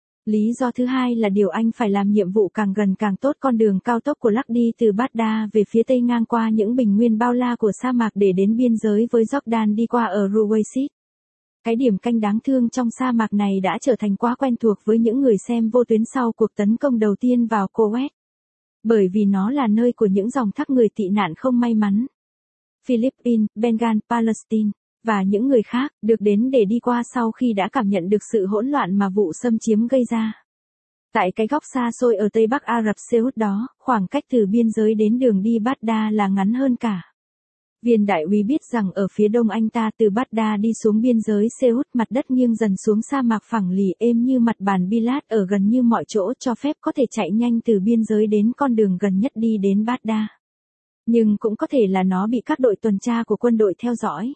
Lý do thứ hai là điều anh phải làm nhiệm vụ càng gần càng tốt. Con đường cao tốc của Lắc đi từ Baghdad về phía tây ngang qua những bình nguyên bao la của sa mạc để đến biên giới với Jordan đi qua ở Ruwaysit. Cái điểm canh đáng thương trong sa mạc này đã trở thành quá quen thuộc với những người xem vô tuyến sau cuộc tấn công đầu tiên vào Kuwait. Bởi vì nó là nơi của những dòng thác người tị nạn không may mắn. Philippines, Bengal, Palestine, và những người khác, được đến để đi qua sau khi đã cảm nhận được sự hỗn loạn mà vụ xâm chiếm gây ra. Tại cái góc xa xôi ở Tây Bắc Ả Rập Xê Út đó, khoảng cách từ biên giới đến đường đi Baghdad là ngắn hơn cả. Viên đại úy biết rằng ở phía đông anh ta từ Baghdad đi xuống biên giới Xê Út, mặt đất nghiêng dần xuống sa mạc phẳng lì êm như mặt bàn billard ở gần như mọi chỗ, cho phép có thể chạy nhanh từ biên giới đến con đường gần nhất đi đến Baghdad. Nhưng cũng có thể là nó bị các đội tuần tra của quân đội theo dõi.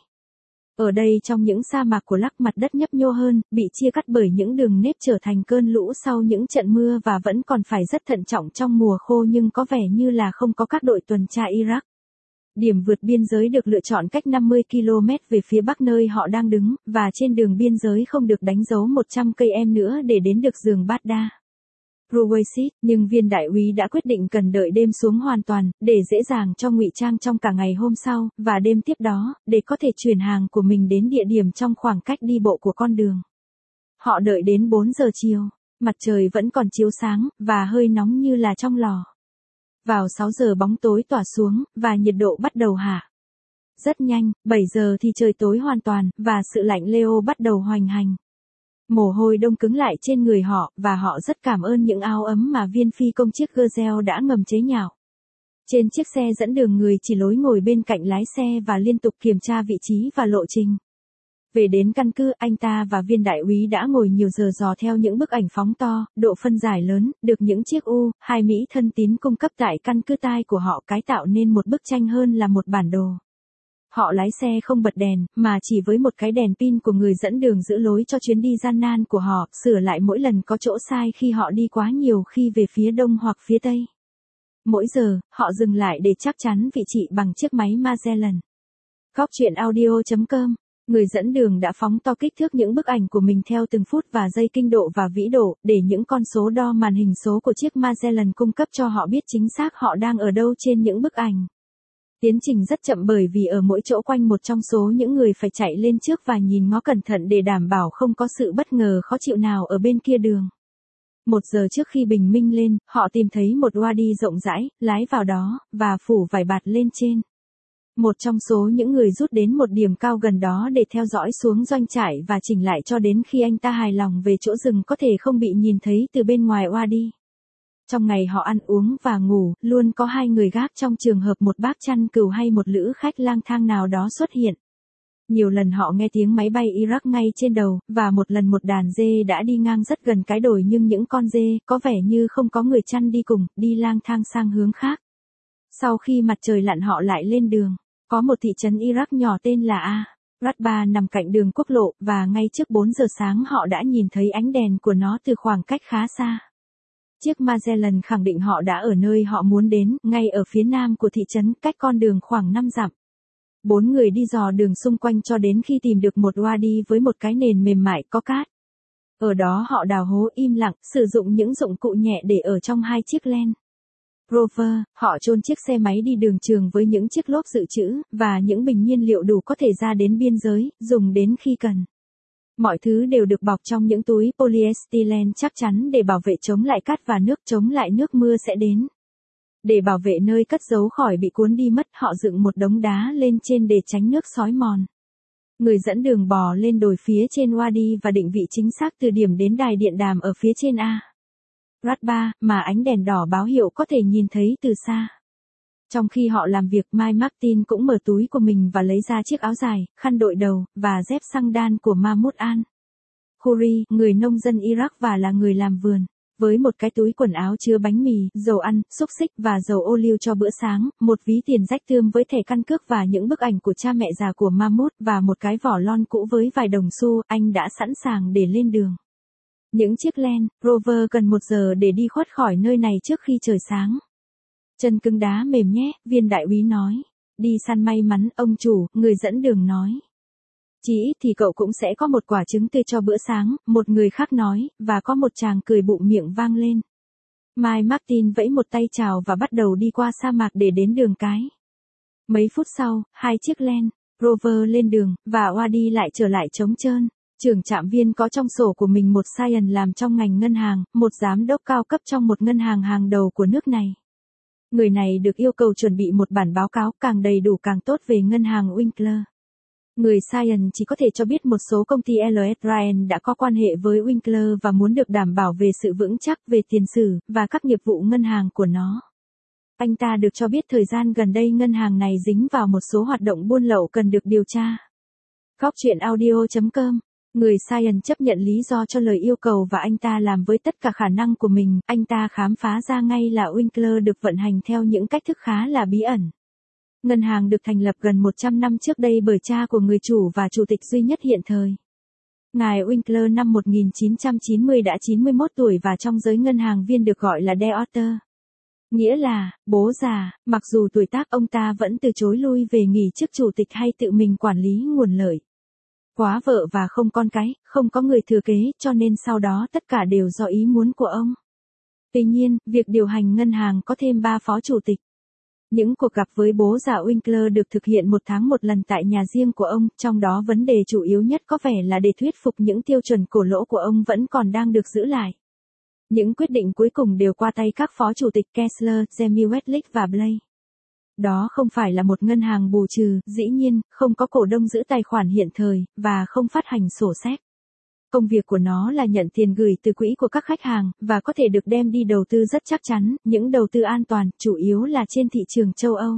Ở đây, trong những sa mạc của Lắc, mặt đất nhấp nhô hơn, bị chia cắt bởi những đường nếp trở thành cơn lũ sau những trận mưa và vẫn còn phải rất thận trọng trong mùa khô, nhưng có vẻ như là không có các đội tuần tra Iraq. Điểm vượt biên giới được lựa chọn cách năm mươi ki lô mét về phía bắc nơi họ đang đứng, và trên đường biên giới không được đánh dấu một trăm cây em nữa để đến được giường Baghdad. Ruwaysit, nhưng viên đại úy đã quyết định cần đợi đêm xuống hoàn toàn, để dễ dàng cho ngụy trang trong cả ngày hôm sau, và đêm tiếp đó, để có thể chuyển hàng của mình đến địa điểm trong khoảng cách đi bộ của con đường. Họ đợi đến bốn giờ chiều, mặt trời vẫn còn chiếu sáng, và hơi nóng như là trong lò. Vào sáu giờ bóng tối tỏa xuống, và nhiệt độ bắt đầu hạ. Rất nhanh, bảy giờ thì trời tối hoàn toàn, và sự lạnh lẽo bắt đầu hoành hành. Mồ hôi đông cứng lại trên người họ, và họ rất cảm ơn những áo ấm mà viên phi công chiếc Gazelle đã ngầm chế nhạo. Trên chiếc xe dẫn đường, người chỉ lối ngồi bên cạnh lái xe và liên tục kiểm tra vị trí và lộ trình. Về đến căn cứ, anh ta và viên đại úy đã ngồi nhiều giờ dò theo những bức ảnh phóng to, độ phân giải lớn, được những chiếc U hai Mỹ thân tín cung cấp tại căn cứ tai của họ, cái tạo nên một bức tranh hơn là một bản đồ. Họ lái xe không bật đèn, mà chỉ với một cái đèn pin của người dẫn đường giữ lối cho chuyến đi gian nan của họ, sửa lại mỗi lần có chỗ sai khi họ đi quá nhiều khi về phía đông hoặc phía tây. Mỗi giờ, họ dừng lại để chắc chắn vị trí bằng chiếc máy Magellan. Góc truyện audio chấm com Người dẫn đường đã phóng to kích thước những bức ảnh của mình theo từng phút và giây kinh độ và vĩ độ, để những con số đo màn hình số của chiếc Magellan cung cấp cho họ biết chính xác họ đang ở đâu trên những bức ảnh. Tiến trình rất chậm bởi vì ở mỗi chỗ quanh một trong số những người phải chạy lên trước và nhìn ngó cẩn thận để đảm bảo không có sự bất ngờ khó chịu nào ở bên kia đường. Một giờ trước khi bình minh lên, họ tìm thấy một wadi rộng rãi, lái vào đó, và phủ vải bạt lên trên. Một trong số những người rút đến một điểm cao gần đó để theo dõi xuống doanh trại và chỉnh lại cho đến khi anh ta hài lòng về chỗ rừng có thể không bị nhìn thấy từ bên ngoài wadi. Trong ngày họ ăn uống và ngủ, luôn có hai người gác trong trường hợp một bác chăn cừu hay một lữ khách lang thang nào đó xuất hiện. Nhiều lần họ nghe tiếng máy bay Iraq ngay trên đầu, và một lần một đàn dê đã đi ngang rất gần cái đồi nhưng những con dê, có vẻ như không có người chăn đi cùng, đi lang thang sang hướng khác. Sau khi mặt trời lặn họ lại lên đường. Có một thị trấn Iraq nhỏ tên là A. Ratba nằm cạnh đường quốc lộ, và ngay trước bốn giờ sáng họ đã nhìn thấy ánh đèn của nó từ khoảng cách khá xa. Chiếc Magellan khẳng định họ đã ở nơi họ muốn đến, ngay ở phía nam của thị trấn, cách con đường khoảng năm dặm. Bốn người đi dò đường xung quanh cho đến khi tìm được một wadi với một cái nền mềm mại có cát. Ở đó họ đào hố im lặng, sử dụng những dụng cụ nhẹ để ở trong hai chiếc Land Rover. Họ chôn chiếc xe máy đi đường trường với những chiếc lốp dự trữ, và những bình nhiên liệu đủ có thể ra đến biên giới, dùng đến khi cần. Mọi thứ đều được bọc trong những túi polyethylene chắc chắn để bảo vệ chống lại cát và nước, chống lại nước mưa sẽ đến. Để bảo vệ nơi cất giấu khỏi bị cuốn đi mất, họ dựng một đống đá lên trên để tránh nước xói mòn. Người dẫn đường bò lên đồi phía trên wadi và định vị chính xác từ điểm đến đài điện đàm ở phía trên A. Ratba, mà ánh đèn đỏ báo hiệu có thể nhìn thấy từ xa. Trong khi họ làm việc, Mike Martin cũng mở túi của mình và lấy ra chiếc áo dài, khăn đội đầu, và dép xăng đan của Mahmoud al-Khoury, người nông dân Iraq và là người làm vườn. Với một cái túi quần áo chứa bánh mì, dầu ăn, xúc xích và dầu ô liu cho bữa sáng, một ví tiền rách tươm với thẻ căn cước và những bức ảnh của cha mẹ già của Mahmoud, và một cái vỏ lon cũ với vài đồng xu, anh đã sẵn sàng để lên đường. Những chiếc Land Rover cần một giờ để đi khuất khỏi nơi này trước khi trời sáng. Chân cứng đá mềm nhé, viên đại úy nói. Đi săn may mắn, ông chủ, người dẫn đường nói. Chỉ ít thì cậu cũng sẽ có một quả trứng tươi cho bữa sáng, một người khác nói, và có một chàng cười bụng miệng vang lên. Mike Martin vẫy một tay chào và bắt đầu đi qua sa mạc để đến đường cái. Mấy phút sau, hai chiếc Land Rover lên đường, và wadi lại trở lại trống trơn. Trưởng trạm viên có trong sổ của mình một scion làm trong ngành ngân hàng, một giám đốc cao cấp trong một ngân hàng hàng đầu của nước này. Người này được yêu cầu chuẩn bị một bản báo cáo càng đầy đủ càng tốt về ngân hàng Winkler. Người scion chỉ có thể cho biết một số công ty L S Ryan đã có quan hệ với Winkler và muốn được đảm bảo về sự vững chắc về tiền sử và các nghiệp vụ ngân hàng của nó. Anh ta được cho biết thời gian gần đây ngân hàng này dính vào một số hoạt động buôn lậu cần được điều tra. Góc chuyện audio chấm com. Người scion chấp nhận lý do cho lời yêu cầu và anh ta làm với tất cả khả năng của mình. Anh ta khám phá ra ngay là Winkler được vận hành theo những cách thức khá là bí ẩn. Ngân hàng được thành lập gần một trăm năm trước đây bởi cha của người chủ và chủ tịch duy nhất hiện thời. Ngài Winkler năm một nghìn chín trăm chín mươi đã chín mươi mốt tuổi và trong giới ngân hàng viên được gọi là Daughter. Nghĩa là, bố già, mặc dù tuổi tác ông ta vẫn từ chối lui về nghỉ chức chủ tịch hay tự mình quản lý nguồn lợi. Quá vợ và không con cái, không có người thừa kế, cho nên sau đó tất cả đều do ý muốn của ông. Tuy nhiên, việc điều hành ngân hàng có thêm ba phó chủ tịch. Những cuộc gặp với bố già Winkler được thực hiện một tháng một lần tại nhà riêng của ông, trong đó vấn đề chủ yếu nhất có vẻ là để thuyết phục những tiêu chuẩn cổ lỗ của ông vẫn còn đang được giữ lại. Những quyết định cuối cùng đều qua tay các phó chủ tịch Kessler, Jamie Wetlick và Blay. Đó không phải là một ngân hàng bù trừ, dĩ nhiên, không có cổ đông giữ tài khoản hiện thời, và không phát hành sổ sách. Công việc của nó là nhận tiền gửi từ quỹ của các khách hàng, và có thể được đem đi đầu tư rất chắc chắn, những đầu tư an toàn, chủ yếu là trên thị trường châu Âu.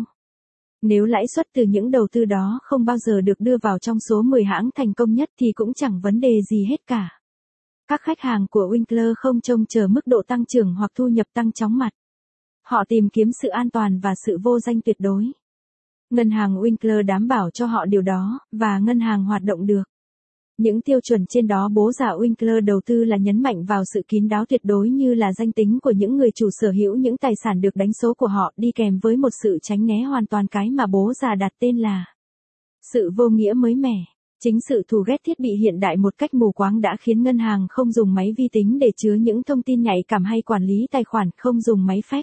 Nếu lãi suất từ những đầu tư đó không bao giờ được đưa vào trong số mười hãng thành công nhất thì cũng chẳng vấn đề gì hết cả. Các khách hàng của Winkler không trông chờ mức độ tăng trưởng hoặc thu nhập tăng chóng mặt. Họ tìm kiếm sự an toàn và sự vô danh tuyệt đối. Ngân hàng Winkler đảm bảo cho họ điều đó, và ngân hàng hoạt động được. Những tiêu chuẩn trên đó bố già Winkler đầu tư là nhấn mạnh vào sự kín đáo tuyệt đối như là danh tính của những người chủ sở hữu những tài sản được đánh số của họ, đi kèm với một sự tránh né hoàn toàn cái mà bố già đặt tên là sự vô nghĩa mới mẻ. Chính sự thù ghét thiết bị hiện đại một cách mù quáng đã khiến ngân hàng không dùng máy vi tính để chứa những thông tin nhạy cảm hay quản lý tài khoản, không dùng máy fax.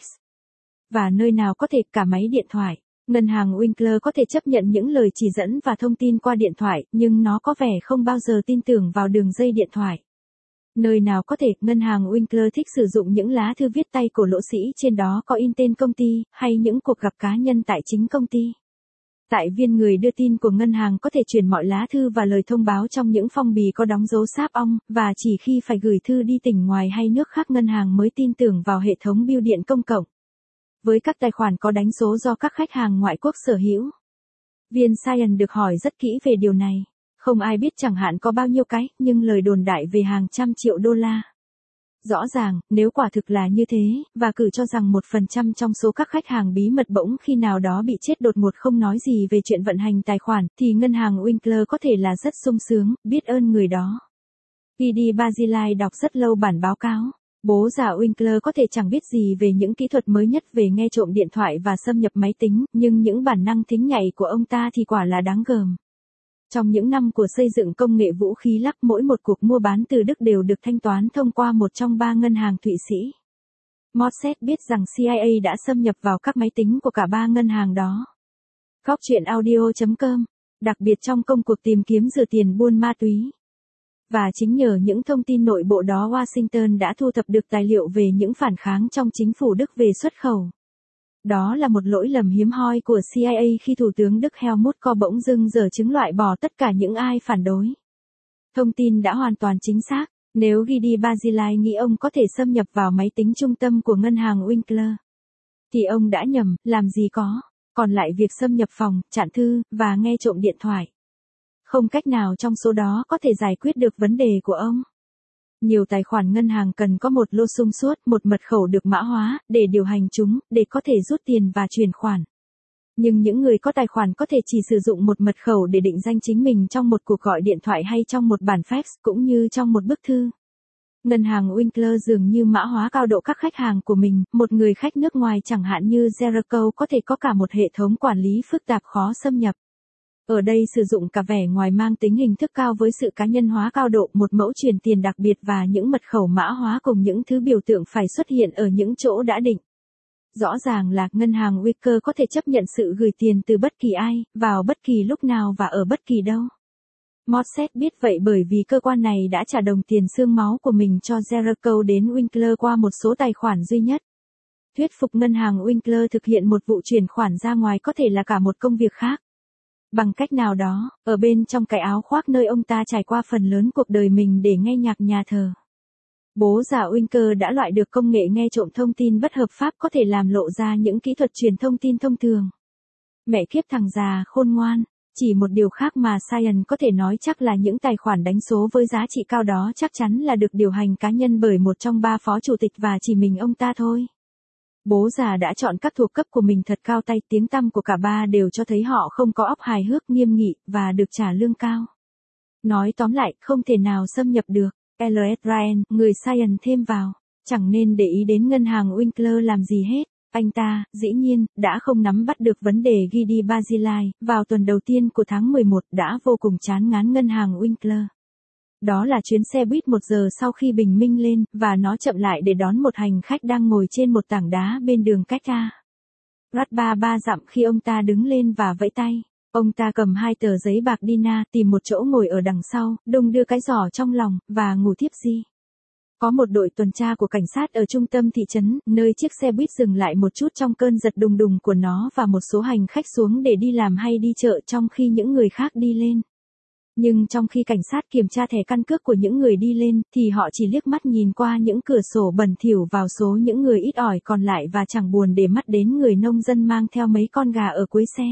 Và nơi nào có thể cả máy điện thoại. Ngân hàng Winkler có thể chấp nhận những lời chỉ dẫn và thông tin qua điện thoại, nhưng nó có vẻ không bao giờ tin tưởng vào đường dây điện thoại. Nơi nào có thể, ngân hàng Winkler thích sử dụng những lá thư viết tay của lỗ sĩ, trên đó có in tên công ty, hay những cuộc gặp cá nhân tại chính công ty. Tại viên người đưa tin của ngân hàng có thể chuyển mọi lá thư và lời thông báo trong những phong bì có đóng dấu sáp ong, và chỉ khi phải gửi thư đi tỉnh ngoài hay nước khác ngân hàng mới tin tưởng vào hệ thống bưu điện công cộng. Với các tài khoản có đánh số do các khách hàng ngoại quốc sở hữu. Viên Science được hỏi rất kỹ về điều này. Không ai biết chẳng hạn có bao nhiêu cái, nhưng lời đồn đại về hàng trăm triệu đô la. Rõ ràng, nếu quả thực là như thế, và cử cho rằng một phần trăm trong số các khách hàng bí mật bỗng khi nào đó bị chết đột ngột không nói gì về chuyện vận hành tài khoản, thì ngân hàng Winkler có thể là rất sung sướng, biết ơn người đó. Gidi Bazilai đọc rất lâu bản báo cáo. Bố già Winkler có thể chẳng biết gì về những kỹ thuật mới nhất về nghe trộm điện thoại và xâm nhập máy tính, nhưng những bản năng thính nhạy của ông ta thì quả là đáng gờm. Trong những năm của xây dựng công nghệ vũ khí lắc, mỗi một cuộc mua bán từ Đức đều được thanh toán thông qua một trong ba ngân hàng Thụy Sĩ. Mossad biết rằng C I A đã xâm nhập vào các máy tính của cả ba ngân hàng đó. Góc truyện audio chấm com, đặc biệt trong công cuộc tìm kiếm rửa tiền buôn ma túy. Và chính nhờ những thông tin nội bộ đó Washington đã thu thập được tài liệu về những phản kháng trong chính phủ Đức về xuất khẩu. Đó là một lỗi lầm hiếm hoi của C I A khi Thủ tướng Đức Helmut Kohl bỗng dưng giở chứng loại bỏ tất cả những ai phản đối. Thông tin đã hoàn toàn chính xác, nếu Gidi Bazilai nghĩ ông có thể xâm nhập vào máy tính trung tâm của ngân hàng Winkler, thì ông đã nhầm, làm gì có, còn lại việc xâm nhập phòng, chặn thư, và nghe trộm điện thoại. Không cách nào trong số đó có thể giải quyết được vấn đề của ông. Nhiều tài khoản ngân hàng cần có một lô xung suốt, một mật khẩu được mã hóa, để điều hành chúng, để có thể rút tiền và chuyển khoản. Nhưng những người có tài khoản có thể chỉ sử dụng một mật khẩu để định danh chính mình trong một cuộc gọi điện thoại hay trong một bản fax, cũng như trong một bức thư. Ngân hàng Winkler dường như mã hóa cao độ các khách hàng của mình, một người khách nước ngoài chẳng hạn như Jericho có thể có cả một hệ thống quản lý phức tạp khó xâm nhập. Ở đây sử dụng cả vẻ ngoài mang tính hình thức cao với sự cá nhân hóa cao độ, một mẫu truyền tiền đặc biệt và những mật khẩu mã hóa cùng những thứ biểu tượng phải xuất hiện ở những chỗ đã định. Rõ ràng là ngân hàng Winkler có thể chấp nhận sự gửi tiền từ bất kỳ ai, vào bất kỳ lúc nào và ở bất kỳ đâu. Mossad biết vậy bởi vì cơ quan này đã trả đồng tiền xương máu của mình cho Jericho đến Winkler qua một số tài khoản duy nhất. Thuyết phục ngân hàng Winkler thực hiện một vụ chuyển khoản ra ngoài có thể là cả một công việc khác. Bằng cách nào đó, ở bên trong cái áo khoác nơi ông ta trải qua phần lớn cuộc đời mình để nghe nhạc nhà thờ. Bố già Winkler đã loại được công nghệ nghe trộm thông tin bất hợp pháp có thể làm lộ ra những kỹ thuật truyền thông tin thông thường. Mẹ kiếp thằng già khôn ngoan, chỉ một điều khác mà Science có thể nói chắc là những tài khoản đánh số với giá trị cao đó chắc chắn là được điều hành cá nhân bởi một trong ba phó chủ tịch và chỉ mình ông ta thôi. Bố già đã chọn các thuộc cấp của mình thật cao tay, tiếng tăm của cả ba đều cho thấy họ không có óc hài hước nghiêm nghị, và được trả lương cao. Nói tóm lại, không thể nào xâm nhập được. L S Ryan, người Science thêm vào, chẳng nên để ý đến ngân hàng Winkler làm gì hết. Anh ta, dĩ nhiên, đã không nắm bắt được vấn đề Gidi Bazilai, vào tuần đầu tiên của tháng mười một đã vô cùng chán ngán ngân hàng Winkler. Đó là chuyến xe buýt một giờ sau khi bình minh lên, và nó chậm lại để đón một hành khách đang ngồi trên một tảng đá bên đường cách A. Rát ba ba dặm khi ông ta đứng lên và vẫy tay. Ông ta cầm hai tờ giấy bạc Dina, tìm một chỗ ngồi ở đằng sau, đung đưa cái giỏ trong lòng, và ngủ thiếp đi. Có một đội tuần tra của cảnh sát ở trung tâm thị trấn, nơi chiếc xe buýt dừng lại một chút trong cơn giật đùng đùng của nó và một số hành khách xuống để đi làm hay đi chợ trong khi những người khác đi lên. Nhưng trong khi cảnh sát kiểm tra thẻ căn cước của những người đi lên, thì họ chỉ liếc mắt nhìn qua những cửa sổ bẩn thỉu vào số những người ít ỏi còn lại và chẳng buồn để mắt đến người nông dân mang theo mấy con gà ở cuối xe.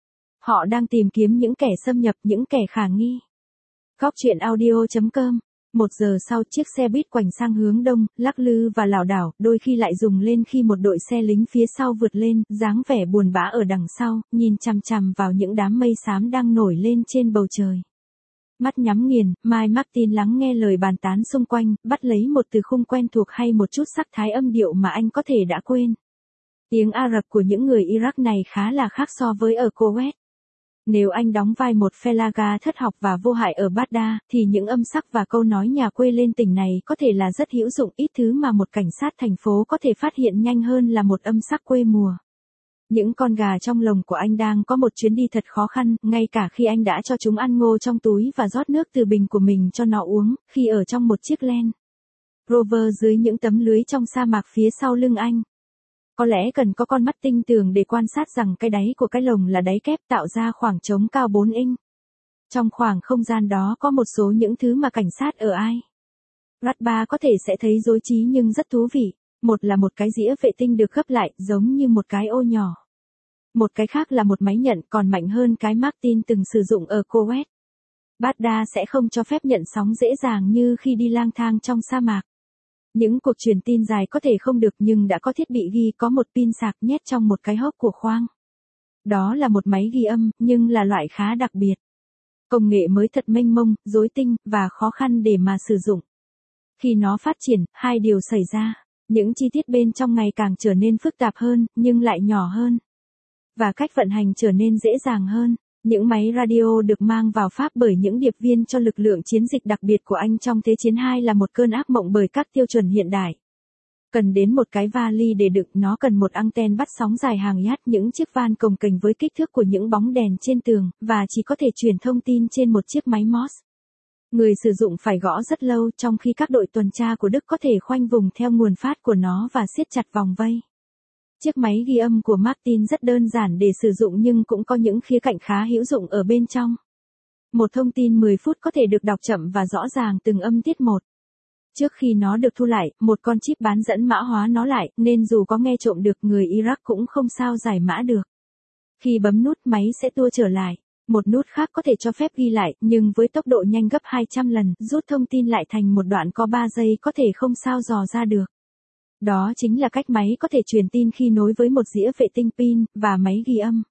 Họ đang tìm kiếm những kẻ xâm nhập, những kẻ khả nghi. Góc truyện audio chấm com. Một giờ sau, chiếc xe buýt quành sang hướng đông, lắc lư và lảo đảo, đôi khi lại rùng lên khi một đội xe lính phía sau vượt lên, dáng vẻ buồn bã ở đằng sau, nhìn chằm chằm vào những đám mây xám đang nổi lên trên bầu trời. Mắt nhắm nghiền, Mike Martin lắng nghe lời bàn tán xung quanh, bắt lấy một từ khung quen thuộc hay một chút sắc thái âm điệu mà anh có thể đã quên. Tiếng Ả Rập của những người Iraq này khá là khác so với ở Kuwait. Nếu anh đóng vai một Felaga thất học và vô hại ở Baghdad, thì những âm sắc và câu nói nhà quê lên tỉnh này có thể là rất hữu dụng, ít thứ mà một cảnh sát thành phố có thể phát hiện nhanh hơn là một âm sắc quê mùa. Những con gà trong lồng của anh đang có một chuyến đi thật khó khăn, ngay cả khi anh đã cho chúng ăn ngô trong túi và rót nước từ bình của mình cho nó uống, khi ở trong một chiếc Land Rover dưới những tấm lưới trong sa mạc phía sau lưng anh. Có lẽ cần có con mắt tinh tường để quan sát rằng cái đáy của cái lồng là đáy kép tạo ra khoảng trống cao bốn inch. Trong khoảng không gian đó có một số những thứ mà cảnh sát ở ai Radba có thể sẽ thấy rối trí nhưng rất thú vị. Một là một cái dĩa vệ tinh được gấp lại giống như một cái ô nhỏ. Một cái khác là một máy nhận còn mạnh hơn cái Martin từng sử dụng ở Kuwait. Baghdad sẽ không cho phép nhận sóng dễ dàng như khi đi lang thang trong sa mạc. Những cuộc truyền tin dài có thể không được nhưng đã có thiết bị ghi có một pin sạc nhét trong một cái hốc của khoang. Đó là một máy ghi âm, nhưng là loại khá đặc biệt. Công nghệ mới thật mênh mông, rối tinh, và khó khăn để mà sử dụng. Khi nó phát triển, hai điều xảy ra. Những chi tiết bên trong ngày càng trở nên phức tạp hơn, nhưng lại nhỏ hơn. Và cách vận hành trở nên dễ dàng hơn. Những máy radio được mang vào Pháp bởi những điệp viên cho lực lượng chiến dịch đặc biệt của Anh trong Thế chiến hai là một cơn ác mộng bởi các tiêu chuẩn hiện đại. Cần đến một cái vali để đựng, nó cần một anten bắt sóng dài hàng yard, những chiếc van cồng kềnh với kích thước của những bóng đèn trên tường, và chỉ có thể truyền thông tin trên một chiếc máy Morse. Người sử dụng phải gõ rất lâu, trong khi các đội tuần tra của Đức có thể khoanh vùng theo nguồn phát của nó và siết chặt vòng vây. Chiếc máy ghi âm của Martin rất đơn giản để sử dụng nhưng cũng có những khía cạnh khá hữu dụng ở bên trong. Một thông tin mười phút có thể được đọc chậm và rõ ràng từng âm tiết một. Trước khi nó được thu lại, một con chip bán dẫn mã hóa nó lại, nên dù có nghe trộm được, người Iraq cũng không sao giải mã được. Khi bấm nút, máy sẽ tua trở lại. Một nút khác có thể cho phép ghi lại, nhưng với tốc độ nhanh gấp hai trăm lần, rút thông tin lại thành một đoạn có ba giây có thể không sao dò ra được. Đó chính là cách máy có thể truyền tin khi nối với một dĩa vệ tinh pin và máy ghi âm.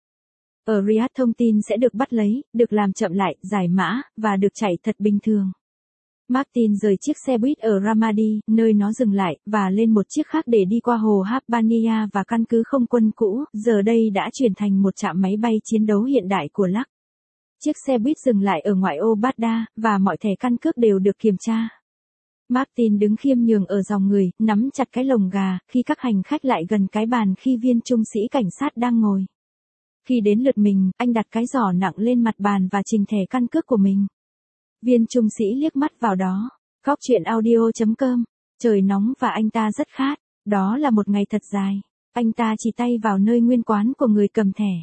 Ở Riyadh thông tin sẽ được bắt lấy, được làm chậm lại, giải mã, và được chạy thật bình thường. Martin rời chiếc xe buýt ở Ramadi, nơi nó dừng lại, và lên một chiếc khác để đi qua hồ Habbaniyah và căn cứ không quân cũ, giờ đây đã chuyển thành một trạm máy bay chiến đấu hiện đại của Lắc. Chiếc xe buýt dừng lại ở ngoại ô Baghdad, và mọi thẻ căn cước đều được kiểm tra. Martin đứng khiêm nhường ở dòng người, nắm chặt cái lồng gà, khi các hành khách lại gần cái bàn khi viên trung sĩ cảnh sát đang ngồi. Khi đến lượt mình, anh đặt cái giỏ nặng lên mặt bàn và trình thẻ căn cước của mình. Viên trung sĩ liếc mắt vào đó. Góc chuyện audio chấm com. Trời nóng và anh ta rất khát. Đó là một ngày thật dài. Anh ta chỉ tay vào nơi nguyên quán của người cầm thẻ.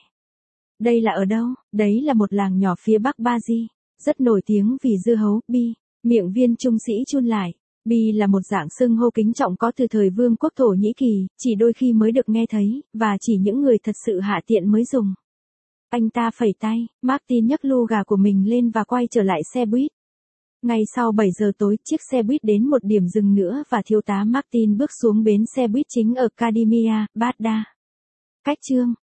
Đây là ở đâu? Đấy là một làng nhỏ phía bắc Baji. Rất nổi tiếng vì dưa hấu, bi. Miệng viên trung sĩ chun lại. Bi là một dạng xưng hô kính trọng có từ thời Vương quốc Thổ Nhĩ Kỳ, chỉ đôi khi mới được nghe thấy, và chỉ những người thật sự hạ tiện mới dùng. Anh ta phẩy tay, Martin nhấc lu gà của mình lên và quay trở lại xe buýt. Ngay sau bảy giờ tối, chiếc xe buýt đến một điểm dừng nữa và thiếu tá Martin bước xuống bến xe buýt chính ở Kadimia, Baghdad. Cách chương